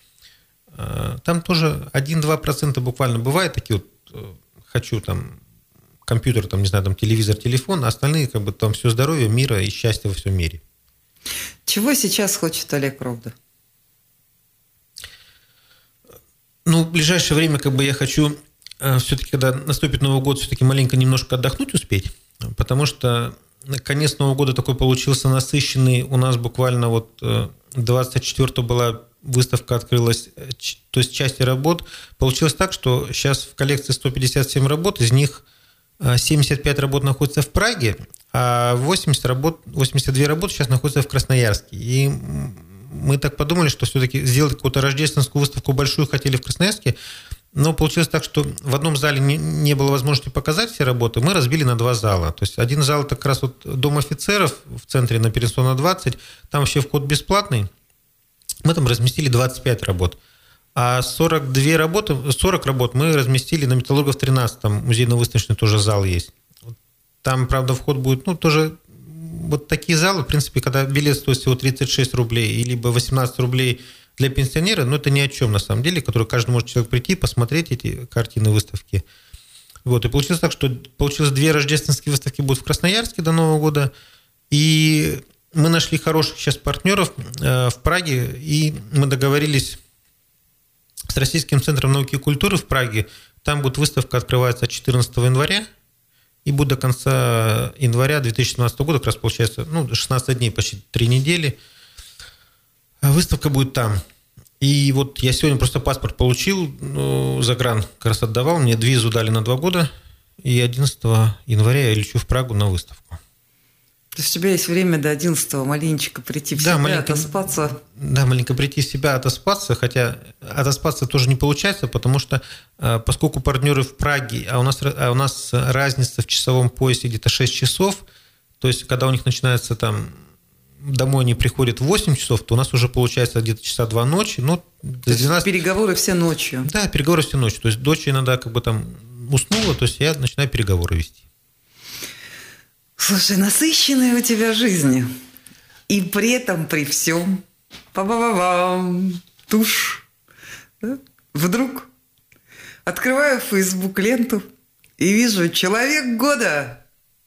Там тоже один-два процента буквально бывает такие вот, хочу там компьютер, там, не знаю, там телевизор, телефон, а остальные как бы там все здоровье, мира и счастья во всем мире. Чего сейчас хочет Олег Ровда? Ну, в ближайшее время как бы я хочу все-таки, когда наступит Новый год, все-таки маленько немножко отдохнуть успеть, потому что конец Нового года такой получился насыщенный. У нас буквально вот двадцать четвёртого была выставка, открылась, то есть части работ. Получилось так, что сейчас в коллекции сто пятьдесят семь работ, из них семьдесят пять работ находятся в Праге, а восемьдесят, работ, восемьдесят две работы сейчас находятся в Красноярске. И мы так подумали, что все-таки сделать какую-то рождественскую выставку большую хотели в Красноярске, но получилось так, что в одном зале не, не было возможности показать все работы, мы разбили на два зала. То есть один зал – это как раз вот Дом офицеров в центре на Перенсона двадцать, там вообще вход бесплатный. Мы там разместили двадцать пять работ. А сорок две работы, сорок работ мы разместили на Металлургов тринадцать, там музейно-выставочный тоже зал есть. Там, правда, вход будет, ну, тоже вот такие залы, в принципе, когда билет стоит всего тридцать шесть рублей, либо восемнадцать рублей для пенсионера, ну, это ни о чем на самом деле, который каждый может человек прийти, посмотреть эти картины, выставки. Вот, и получилось так, что получилось две рождественские выставки будут в Красноярске до Нового года, и мы нашли хороших сейчас партнеров в Праге, и мы договорились с Российским центром науки и культуры в Праге. Там будет выставка, открывается четырнадцатого января, и будет до конца января две тысячи семнадцатого года, как раз получается, ну, шестнадцать дней, почти три недели. Выставка будет там. И вот я сегодня просто паспорт получил, ну, загран как раз отдавал, мне визу дали на два года, и одиннадцатого января я лечу в Прагу на выставку. То есть у тебя есть время до одиннадцатого маленечко прийти в да, себя, маленько, отоспаться? Да, маленько прийти в себя, отоспаться, хотя отоспаться тоже не получается, потому что поскольку партнеры в Праге, а у нас, а у нас разница в часовом поясе где-то шесть часов, то есть когда у них начинается там, домой они приходят в восемь часов, то у нас уже получается где-то часа два ночи. Ну, то есть переговоры все ночью? Да, переговоры все ночью. То есть дочь иногда как бы там уснула, то есть я начинаю переговоры вести. Слушай, насыщенная у тебя жизнь. И при этом, при всем, па-ба-ба-бам, тушь. Да? Вдруг открываю Facebook-ленту и вижу «Человек года»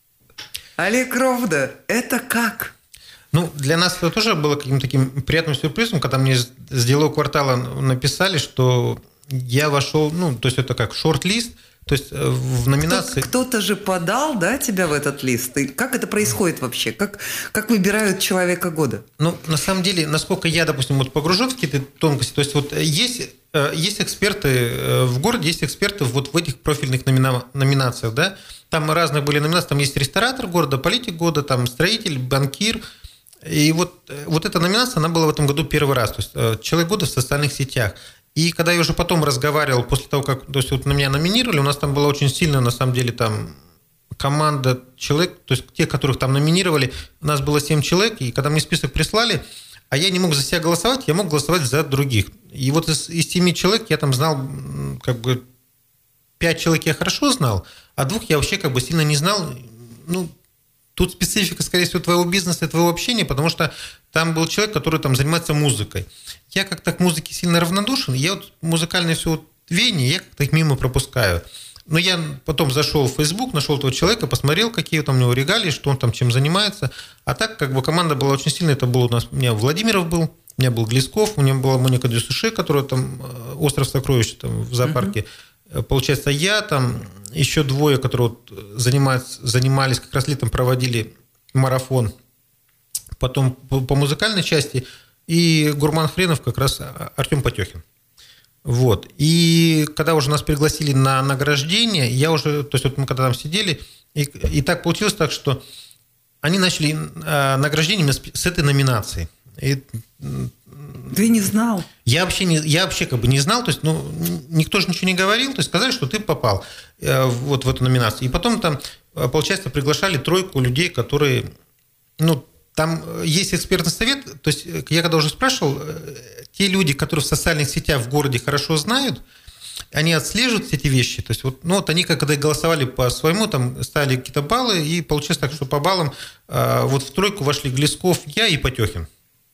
Олег Ровда. Это как? Ну, для нас это тоже было каким-то таким приятным сюрпризом, когда мне с делового квартала написали, что я вошел, ну, то есть это как шорт-лист, то есть в номинации... Кто- кто-то же подал, да, тебя в этот лист? И как это происходит вообще? Как, как выбирают человека года? Ну, на самом деле, насколько я, допустим, вот погружен в какие-то тонкости, то есть вот есть, есть эксперты в городе, есть эксперты вот в этих профильных номина... номинациях, да, там разные были номинации, там есть ресторатор города, политик года, там строитель, банкир. И вот, вот эта номинация, она была в этом году первый раз, то есть человек года в социальных сетях. И когда я уже потом разговаривал, после того, как то есть вот на меня номинировали, у нас там была очень сильная, на самом деле, там команда человек, то есть те, которых там номинировали, у нас было семь человек, и когда мне список прислали, а я не мог за себя голосовать, я мог голосовать за других. И вот из, из семи человек я там знал, как бы, пять человек я хорошо знал, а двух я вообще как бы сильно не знал, ну, тут специфика, скорее всего, твоего бизнеса и твоего общения, потому что там был человек, который там занимается музыкой. Я как-то к музыке сильно равнодушен, я вот музыкальное все вот веяние, я как-то их мимо пропускаю. Но я потом зашел в Facebook, нашел этого человека, посмотрел, какие там у него регалии, что он там чем занимается. А так, как бы команда была очень сильная, это был у нас, у меня Владимиров был, у меня был Глесков, у меня была Моника Дюсуше, которая там «Остров сокровищ» там, в зоопарке. Uh-huh. Получается, я там, еще двое, которые вот занимались, занимались, как раз летом проводили марафон, потом по, по музыкальной части, и Гурман Хренов, как раз Артем Потехин. Вот. И когда уже нас пригласили на награждение, я уже, то есть вот мы когда там сидели, и, и так получилось так, что они начали а, награждение с, с этой номинации. И, ты не знал? Я вообще, не, я вообще как бы не знал, то есть, ну, никто же ничего не говорил, то есть сказали, что ты попал э, вот в эту номинацию. И потом там, получается, приглашали тройку людей, которые, ну, там есть экспертный совет, то есть я когда уже спрашивал, те люди, которые в социальных сетях в городе хорошо знают, они отслеживают эти вещи, то есть вот, ну, вот они когда голосовали по своему, там ставили какие-то баллы, и получилось так, что по баллам э, вот в тройку вошли Глесков, я и Потехин.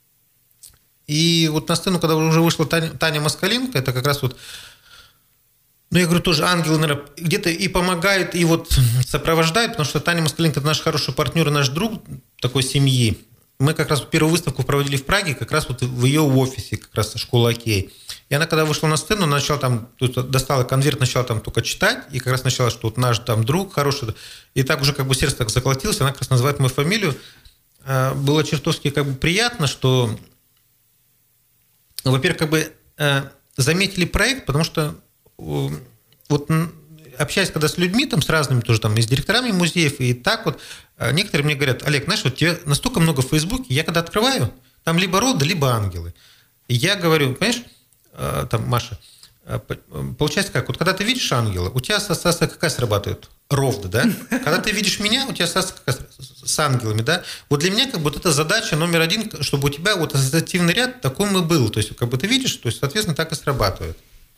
И вот на сцену, когда уже вышла Таня, Таня Москаленко, это как раз вот, ну, я говорю, тоже ангелы, наверное, где-то и помогают, и вот сопровождают, потому что Таня Москаленко – это наш хороший партнер и наш друг такой семьи. Мы как раз первую выставку проводили в Праге, как раз вот в ее офисе, как раз школа «Окей». И она, когда вышла на сцену, начала там, тут достала конверт, начала там только читать, и как раз начала, что вот наш там друг хороший, и так уже как бы сердце так заколотилось, она как раз называет мою фамилию. Было чертовски как бы приятно, что, во-первых, как бы заметили проект, потому что вот общаясь когда с людьми, там, с разными тоже, там, и с директорами музеев, и так вот, некоторые мне говорят: Олег, знаешь, вот тебе настолько много в Фейсбуке, я когда открываю, там либо роды, либо ангелы. И я говорю, понимаешь, там, Маша, получается как, вот когда ты видишь ангела, у тебя ассоциация какая срабатывает? Ровно, да? Когда ты видишь меня, у тебя ассоциация какая с ангелами, да? Вот для меня как бы вот эта задача номер один, чтобы у тебя вот ассоциативный ряд такой и был. То есть, как бы ты видишь, то есть, соответственно, так и срабатывает.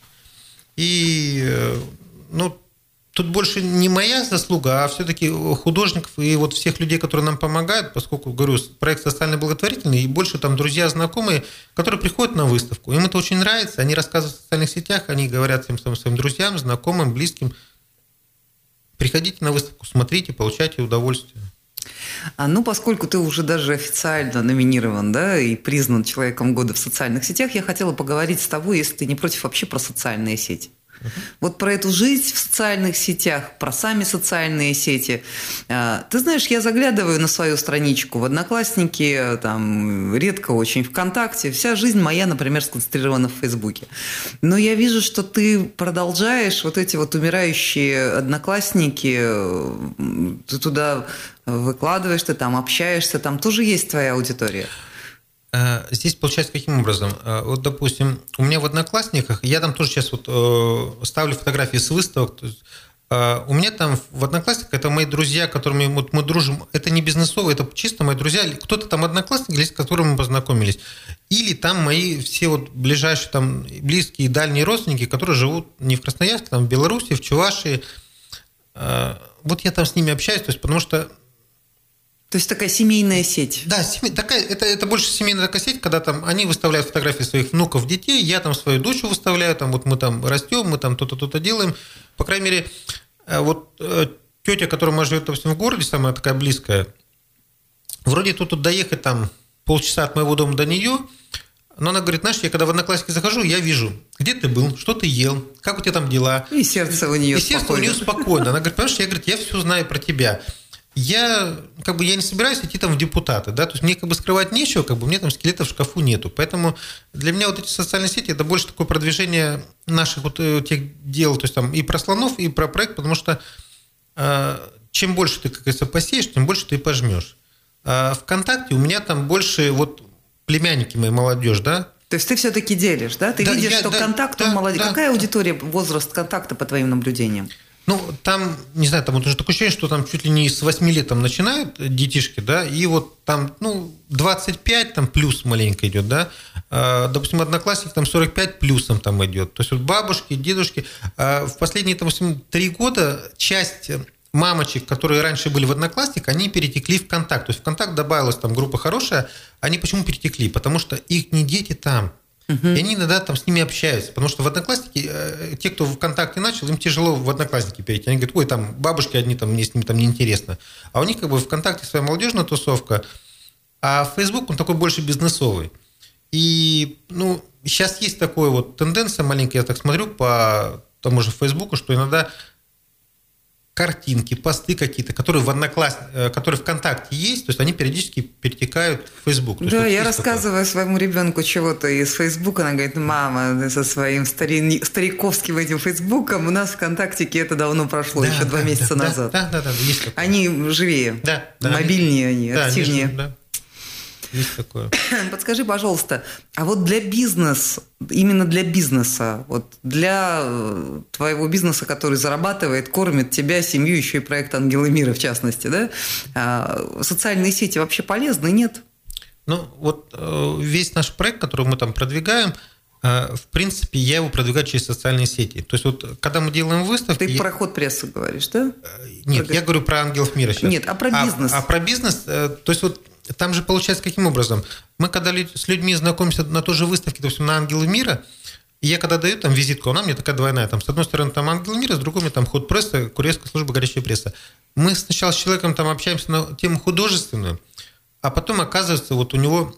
И, ну, тут больше не моя заслуга, а все-таки художников и вот всех людей, которые нам помогают, поскольку, говорю, проект социально благотворительный, и больше там друзья, знакомые, которые приходят на выставку. Им это очень нравится, они рассказывают в социальных сетях, они говорят всем своим, своим друзьям, знакомым, близким: приходите на выставку, смотрите, получайте удовольствие. А, ну, поскольку ты уже даже официально номинирован, да, и признан человеком года в социальных сетях, я хотела поговорить с тобой, если ты не против, вообще про социальные сети. Uh-huh. Вот про эту жизнь в социальных сетях, про сами социальные сети. Ты знаешь, я заглядываю на свою страничку в Одноклассники, там, редко очень ВКонтакте. Вся жизнь моя, например, сконцентрирована в Фейсбуке. Но я вижу, что ты продолжаешь вот эти вот умирающие Одноклассники, ты туда выкладываешь, ты там общаешься, там тоже есть твоя аудитория. Здесь получается каким образом? Вот, допустим, у меня в Одноклассниках, я там тоже сейчас вот ставлю фотографии с выставок. То есть, у меня там в Одноклассниках это мои друзья, которыми вот мы дружим. Это не бизнесовые, это чисто мои друзья. Кто-то там одноклассник, с которым мы познакомились. Или там мои все вот ближайшие там близкие и дальние родственники, которые живут не в Красноярске, там в Беларуси, в Чувашии. Вот я там с ними общаюсь, то есть, потому что То есть такая семейная сеть. Да, семей, такая, это, это больше семейная такая сеть, когда там они выставляют фотографии своих внуков, детей, я там свою дочь выставляю, там вот мы там растем, мы там то-то, то-то делаем. По крайней мере, вот тетя, которая у нас живет, допустим, в городе, самая такая близкая, вроде тут, тут доехать там полчаса от моего дома до нее, но она говорит: знаешь, я когда в Одноклассники захожу, я вижу, где ты был, что ты ел, как у тебя там дела. И сердце у нее И сердце спокойно. у нее спокойно. Она говорит: понимаешь, я, говорит, я все знаю про тебя. Я, как бы, я не собираюсь идти там в депутаты, да, то есть мне как бы скрывать нечего, как бы мне там скелета в шкафу нету, поэтому для меня вот эти социальные сети это больше такое продвижение наших вот тех дел, то есть там и про слонов, и про проект, потому что э, чем больше ты, как говорится, посеешь, тем больше ты пожмешь. А ВКонтакте у меня там больше вот племянники мои, молодежь, да. То есть ты все-таки делишь, да? Ты да, видишь, я, что да, контакт, да, он молодец. да. Какая аудитория, возраст контакта, по твоим наблюдениям? Ну, там, не знаю, там вот уже такое ощущение, что там чуть ли не с восьми лет там начинают детишки, да, и вот там, ну, двадцать пять там плюс маленько идет, да, а, допустим, Одноклассник там сорок пять плюсом там идет, то есть вот бабушки, дедушки, а в последние там три года часть мамочек, которые раньше были в Одноклассниках, они перетекли в ВКонтакт, то есть в ВКонтакт добавилась там группа хорошая, они почему перетекли? Потому что их не дети там. Uh-huh. И они иногда там с ними общаются, потому что в Одноклассники, э, те, кто в ВКонтакте начал, им тяжело в Одноклассники перейти. Они говорят: ой, там бабушки одни, там, мне с ними там неинтересно. А у них как бы в ВКонтакте своя молодежная тусовка, а Facebook, он такой больше бизнесовый. И, ну, сейчас есть такая вот тенденция маленькая, я так смотрю по тому же Фейсбуку, что иногда картинки, посты какие-то, которые в Одноклассниках, которые в ВКонтакте есть, то есть они периодически перетекают в Facebook. Да, вот я рассказываю такое. Своему ребенку чего-то из Фейсбука, она говорит: мама, со своим стари... стариковским этим Фейсбуком у нас ВКонтактике это давно прошло, да, еще два да, месяца да, назад. Да, да, да, есть такое. Они живее, да, да, мобильнее они, да, активнее. Они, да. Есть такое. Подскажи, пожалуйста, а вот для бизнеса, именно для бизнеса, вот для твоего бизнеса, который зарабатывает, кормит тебя, семью, еще и проект «Ангелы мира» в частности, да, социальные сети вообще полезны, нет? Ну, вот весь наш проект, который мы там продвигаем, в принципе, я его продвигаю через социальные сети. То есть вот когда мы делаем выставки... Ты я... про ход прессы говоришь, да? Нет, про... я говорю про «Ангелов мира» сейчас. Нет, а про бизнес. А, а про бизнес, то есть вот там же получается каким образом? Мы когда с людьми знакомимся на той же выставке, допустим, на «Ангелы мира», и я когда даю там визитку, она мне такая двойная, там с одной стороны там «Ангелы мира», с другой там ход прессы, курьерская служба «Горячая пресса». Мы сначала с человеком там общаемся на тему художественную, а потом оказывается вот у него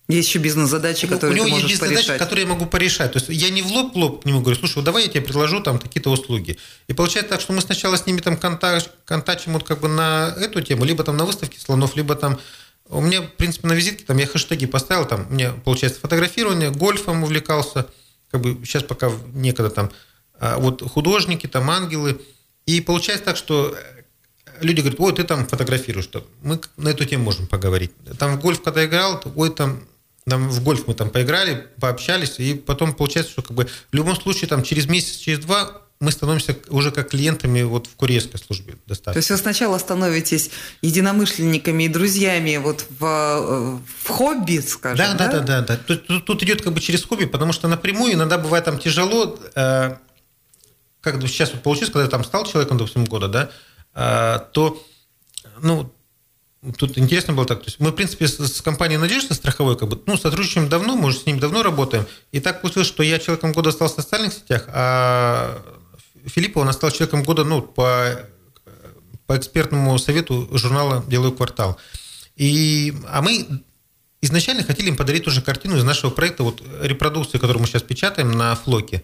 Есть еще бизнес-задачи, которые у него ты можешь есть бизнес-задачи, порешать. которые я могу порешать. То есть я не в лоб-лоб к нему говорю, слушай, вот давай я тебе предложу там какие-то услуги. И получается так, что мы сначала с ними там контакт, контачим вот как бы на эту тему, либо там на выставке слонов, либо там... У меня, в принципе, на визитке там я хэштеги поставил, там у меня, получается, фотографирование, гольфом увлекался, как бы сейчас пока некогда там, а вот художники, там ангелы. И получается так, что люди говорят, ой, ты там фотографируешь. Мы на эту тему можем поговорить. Там в гольф, когда играл, ой, там... Там в гольф мы там поиграли, пообщались, и потом получается, что как бы в любом случае там через месяц, через два мы становимся уже как клиентами вот в курьерской службе доставки. То есть вы сначала становитесь единомышленниками и друзьями вот в, в хобби, скажем, да? Да, да, да, да. да. Тут, тут, тут идет как бы через хобби, потому что напрямую иногда бывает там тяжело, э, как сейчас вот получилось, когда я там стал человеком, допустим, года, да, э, то, ну, тут интересно было так, то есть мы, в принципе, с, с компанией «Надежда» страховой, как бы, ну, сотрудничаем давно, мы уже с ними давно работаем, и так получилось, что я человеком года стал в социальных сетях, а Филиппова, она стала человеком года, ну, по, по экспертному совету журнала «Деловой квартал». И, а мы изначально хотели им подарить уже картину из нашего проекта, вот репродукции, которую мы сейчас печатаем на Флоке.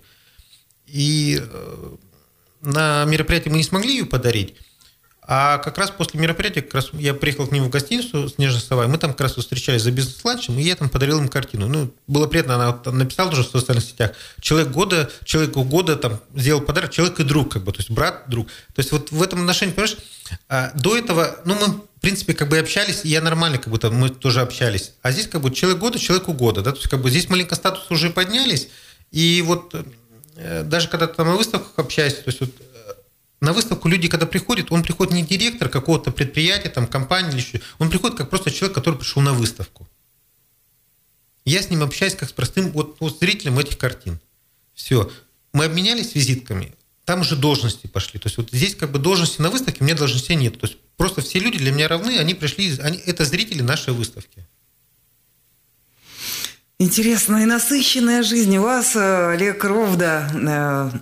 И на мероприятии мы не смогли ее подарить. А как раз после мероприятия как раз я приехал к ним в гостиницу «Снежная сова», мы там как раз встречались за бизнес-ланчем, и я там подарил им картину. Ну, было приятно, она там написала тоже в социальных сетях. Человек года, человеку года там сделал подарок, человек и друг, как бы, то есть брат, друг. То есть вот в этом отношении, понимаешь, до этого, ну, мы, в принципе, как бы общались, и я нормально, как будто мы тоже общались. А здесь как бы человек года, человеку года, да, то есть как бы здесь маленько статус уже поднялись, и вот даже когда ты там на выставках общаешься, то есть вот на выставку люди, когда приходят, он приходит не директор какого-то предприятия, там, компании или еще, он приходит как просто человек, который пришел на выставку. Я с ним общаюсь как с простым вот, вот зрителем этих картин. Все. Мы обменялись визитками, там уже должности пошли. То есть вот здесь как бы должности на выставке, у меня должностей нет. То есть просто все люди для меня равны, они пришли, они, это зрители нашей выставки. Интересная и насыщенная жизнь у вас, Олег Ровда.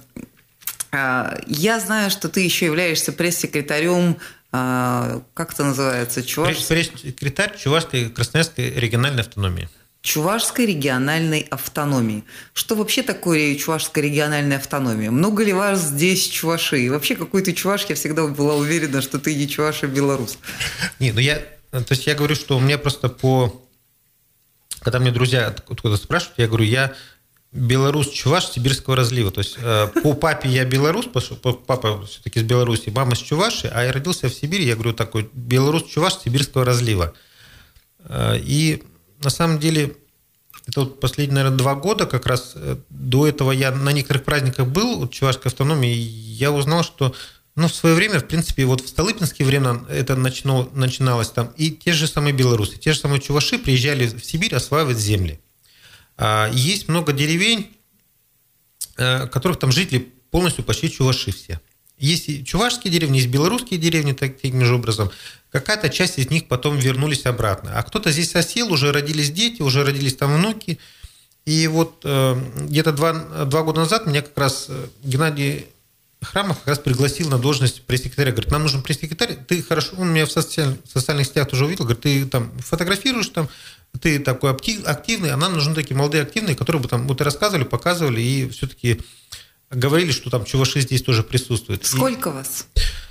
Я знаю, что ты еще являешься пресс-секретарем, как это называется? Чуваш... Пресс-секретарь Чувашской Красноярской региональной автономии. Чувашской региональной автономии. Что вообще такое Чувашская региональная автономия? Много ли вас здесь чувашей? И вообще, какой ты чуваш, я всегда была уверена, что ты не чуваш, а белорус. Не, ну я, то есть я говорю, что у меня просто по... Когда мне друзья откуда спрашивают, я говорю, я... белорус-чуваш сибирского разлива. То есть э, по папе я белорус, папа все-таки с Беларуси, мама с Чуваши, а я родился в Сибири, я говорю, такой белорус-чуваш сибирского разлива. Э, и на самом деле это вот последние, наверное, два года, как раз э, до этого я на некоторых праздниках был, вот, Чувашской автономии, и я узнал, что ну, в свое время, в принципе, вот в Столыпинские времена это начало, начиналось там, и те же самые белорусы, те же самые чуваши приезжали в Сибирь осваивать земли. Есть много деревень, которых там жители полностью почти чуваши все. Есть и чувашские деревни, есть белорусские деревни таким же образом. Какая-то часть из них потом вернулись обратно. А кто-то здесь осел, уже родились дети, уже родились там внуки. И вот где-то два, два года назад меня как раз Геннадий Храмов как раз пригласил на должность пресс-секретаря. Говорит, нам нужен пресс-секретарь. Ты хорошо, он меня в социальных, в социальных сетях тоже увидел. Говорит, ты там фотографируешь там, ты такой активный, а нам нужны такие молодые активные, которые бы там вот и рассказывали, показывали и все-таки говорили, что там чуваши здесь тоже присутствуют. Сколько и, вас?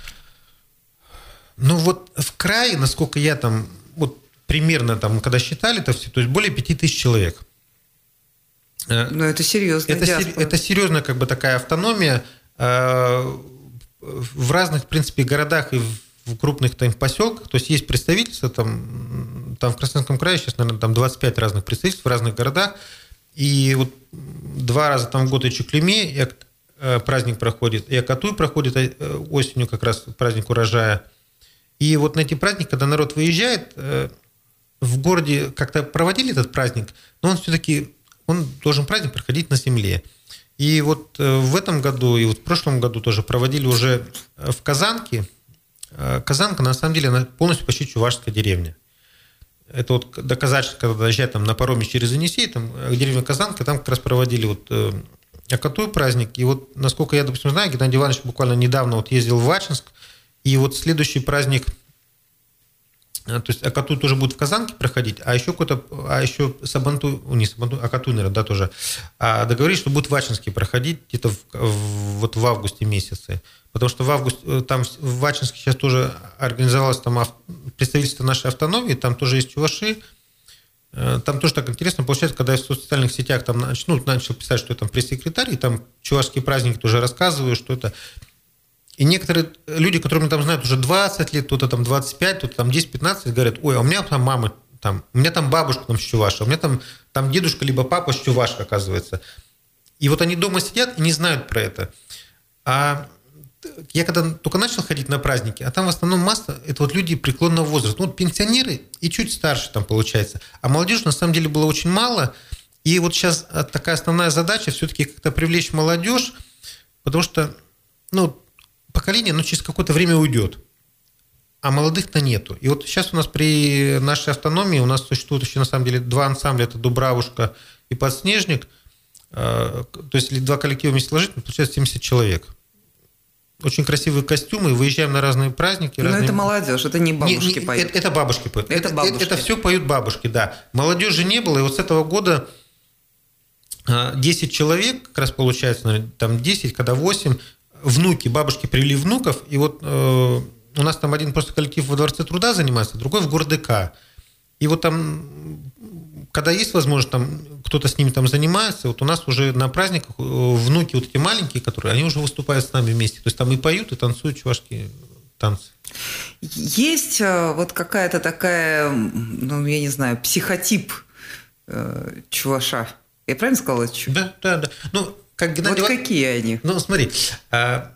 Ну вот в крае, насколько я там, вот примерно там, когда считали, это все, то есть более пяти тысяч человек. Ну это серьезно. Это, это серьезная как бы такая автономия. В разных, в принципе, городах и в крупных там поселках, то есть есть представительства, там, там в Краснодарском крае сейчас, наверное, там двадцать пять разных представительств в разных городах, и вот два раза там в год и Чуклеме и праздник проходит, и Акатуй проходит осенью как раз праздник урожая. И вот на эти праздники, когда народ выезжает, в городе как-то проводили этот праздник, но он все-таки, он должен праздник проходить на земле. И вот в этом году, и вот в прошлом году тоже проводили уже в Казанке. Казанка, на самом деле, она полностью почти чувашская деревня. Это вот до Казачья, когда доезжать там на пароме через Енисей, там деревня Казанка, там как раз проводили вот Акатуй праздник. И вот, насколько я, допустим, знаю, Геннадий Иванович буквально недавно вот ездил в Ачинск, и вот следующий праздник То есть Акату тоже будет в Казанке проходить, а еще какой-то, а еще Сабантуй, не Сабантуй, Акату, наверное, да, тоже. А договорились, что будет в Ачинске проходить где-то в, в, вот в августе месяце. Потому что в августе, там в Ачинске сейчас тоже организовалось там представительство нашей автономии, там тоже есть чуваши. Там тоже так интересно получается, когда я в социальных сетях там начну, начал писать, что я там пресс-секретарь, и там чувашские праздники тоже рассказываю, что это... И некоторые люди, которые меня там знают уже двадцать лет, кто-то там двадцать пять, кто-то там десять-пятнадцать, говорят, ой, а у меня там мама, там, у меня там бабушка там с Чуваша, у меня там, там дедушка либо папа с Чувашка, оказывается. И вот они дома сидят и не знают про это. А я когда только начал ходить на праздники, а там в основном масса, это вот люди преклонного возраста. Ну, вот пенсионеры и чуть старше там получается. А молодежи на самом деле было очень мало. И вот сейчас такая основная задача все-таки как-то привлечь молодежь, потому что, ну, поколение, ну, через какое-то время уйдет, а молодых-то нету. И вот сейчас у нас при нашей автономии у нас существует еще, на самом деле, два ансамбля, это «Дубравушка» и «Подснежник». То есть, если два коллектива вместе сложить, получается семьдесят человек. Очень красивые костюмы, выезжаем на разные праздники. Но разные... это молодежь, это не бабушки не, не, поют. Это, это бабушки поют. Это, это, бабушки. это все поют бабушки, да. Молодежи не было, и вот с этого года десять человек, как раз получается, наверное, там десять, когда восемь, внуки, бабушки привели внуков, и вот э, у нас там один просто коллектив во Дворце труда занимается, другой в ГорДК. И вот там, когда есть возможность, там кто-то с ними там занимается, вот у нас уже на праздниках внуки вот эти маленькие, которые, они уже выступают с нами вместе. То есть там и поют, и танцуют чувашские танцы. Есть вот какая-то такая, ну, я не знаю, психотип э, чуваша. Я правильно сказала? Да, да, да. Ну, как Геннадий... Вот какие они? Ну, смотри. А...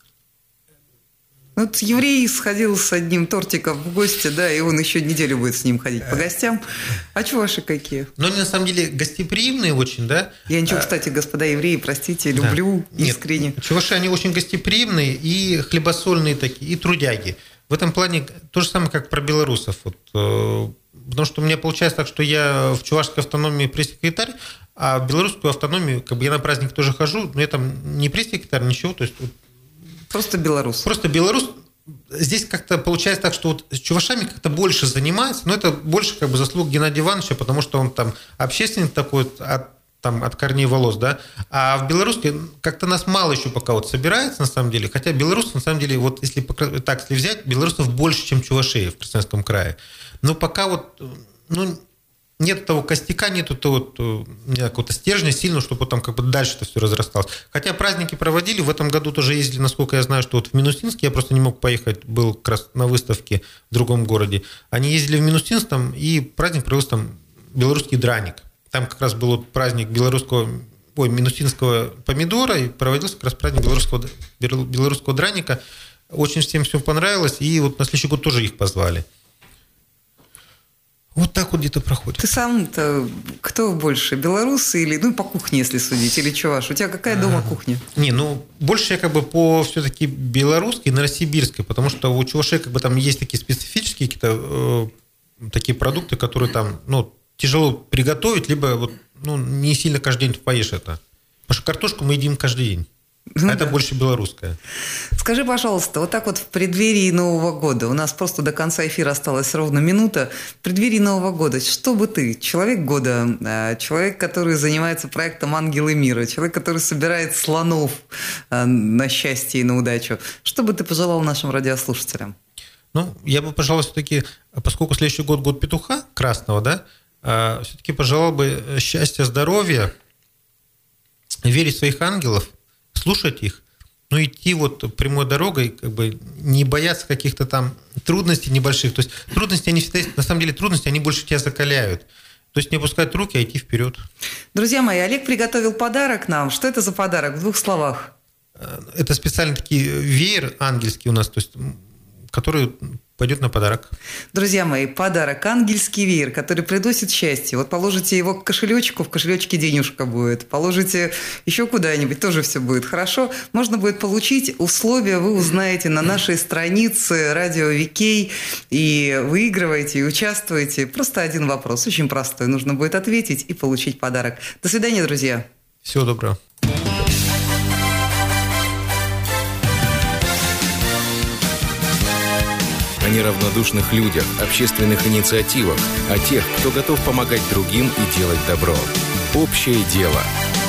Вот еврей сходил с одним тортиком в гости, да, и он еще неделю будет с ним ходить по гостям. А чуваши какие? Ну, они на самом деле гостеприимные очень, да? Я ничего, кстати, господа евреи, простите, люблю да. искренне. Нет, чуваши, они очень гостеприимные и хлебосольные такие, и трудяги. В этом плане то же самое, как про белорусов. Вот, потому что у меня получается так, что я в чувашской автономии пресс-секретарь, а в белорусскую автономию, как бы я на праздник тоже хожу, но я там не пресс-секретарь, ничего, то есть... Просто белорус. Просто белорус. Здесь как-то получается так, что вот с чувашами как-то больше занимается, но это больше как бы заслуг Геннадия Ивановича, потому что он там общественник такой от, там, от корней волос, да. А в белоруске как-то нас мало еще пока вот собирается на самом деле, хотя белорусов на самом деле, вот если так если взять, белорусов больше, чем чувашей в Красноярском крае. Но пока вот, ну, нет того костяка, нету того вот, какого-то стержня сильного, чтобы там как бы дальше это все разрасталось. Хотя праздники проводили, в этом году тоже ездили, насколько я знаю, что вот в Минусинск, я просто не мог поехать, был как раз на выставке в другом городе. Они ездили в Минусинск, там, и праздник провелся там белорусский драник. Там как раз был вот праздник белорусского, ой, минусинского помидора, и проводился как раз праздник белорусского, белорусского драника. Очень всем все понравилось, и вот на следующий год тоже их позвали. Вот так вот где-то проходит. Ты сам-то кто больше, белорусы или, ну, по кухне, если судить, или чуваш? У тебя какая дома кухня? Не, ну, больше я как бы по все-таки белорусской, новосибирской, потому что у чувашей как бы там есть такие специфические какие-то э, такие продукты, которые там, ну, тяжело приготовить, либо вот, ну, не сильно каждый день поешь это. Потому что картошку мы едим каждый день. А это больше белорусская. Скажи, пожалуйста, вот так вот в преддверии Нового года, у нас просто до конца эфира осталась ровно минута, в преддверии Нового года, что бы ты, человек года, человек, который занимается проектом «Ангелы мира», человек, который собирает слонов на счастье и на удачу, что бы ты пожелал нашим радиослушателям? Ну, я бы пожелал все-таки, поскольку следующий год год петуха красного, да, все-таки пожелал бы счастья, здоровья, верить в своих ангелов, слушать их, но идти вот прямой дорогой, как бы не бояться каких-то там трудностей небольших. То есть трудности, они всегда, на самом деле трудности, они больше тебя закаляют. То есть не опускать руки, а идти вперед. Друзья мои, Олег приготовил подарок нам. Что это за подарок? В двух словах. Это специальный такой веер ангельский у нас, то есть, который пойдет на подарок. Друзья мои, подарок ангельский веер, который приносит счастье. Вот положите его к кошелечку, в кошелечке денежка будет. Положите еще куда-нибудь, тоже все будет хорошо. Можно будет получить. Условия вы узнаете на нашей странице Радио Викей. И выигрываете, и участвуете. Просто один вопрос, очень простой. Нужно будет ответить и получить подарок. До свидания, друзья. Всего доброго. о неравнодушных людях, общественных инициативах, о тех, кто готов помогать другим и делать добро. Общее дело.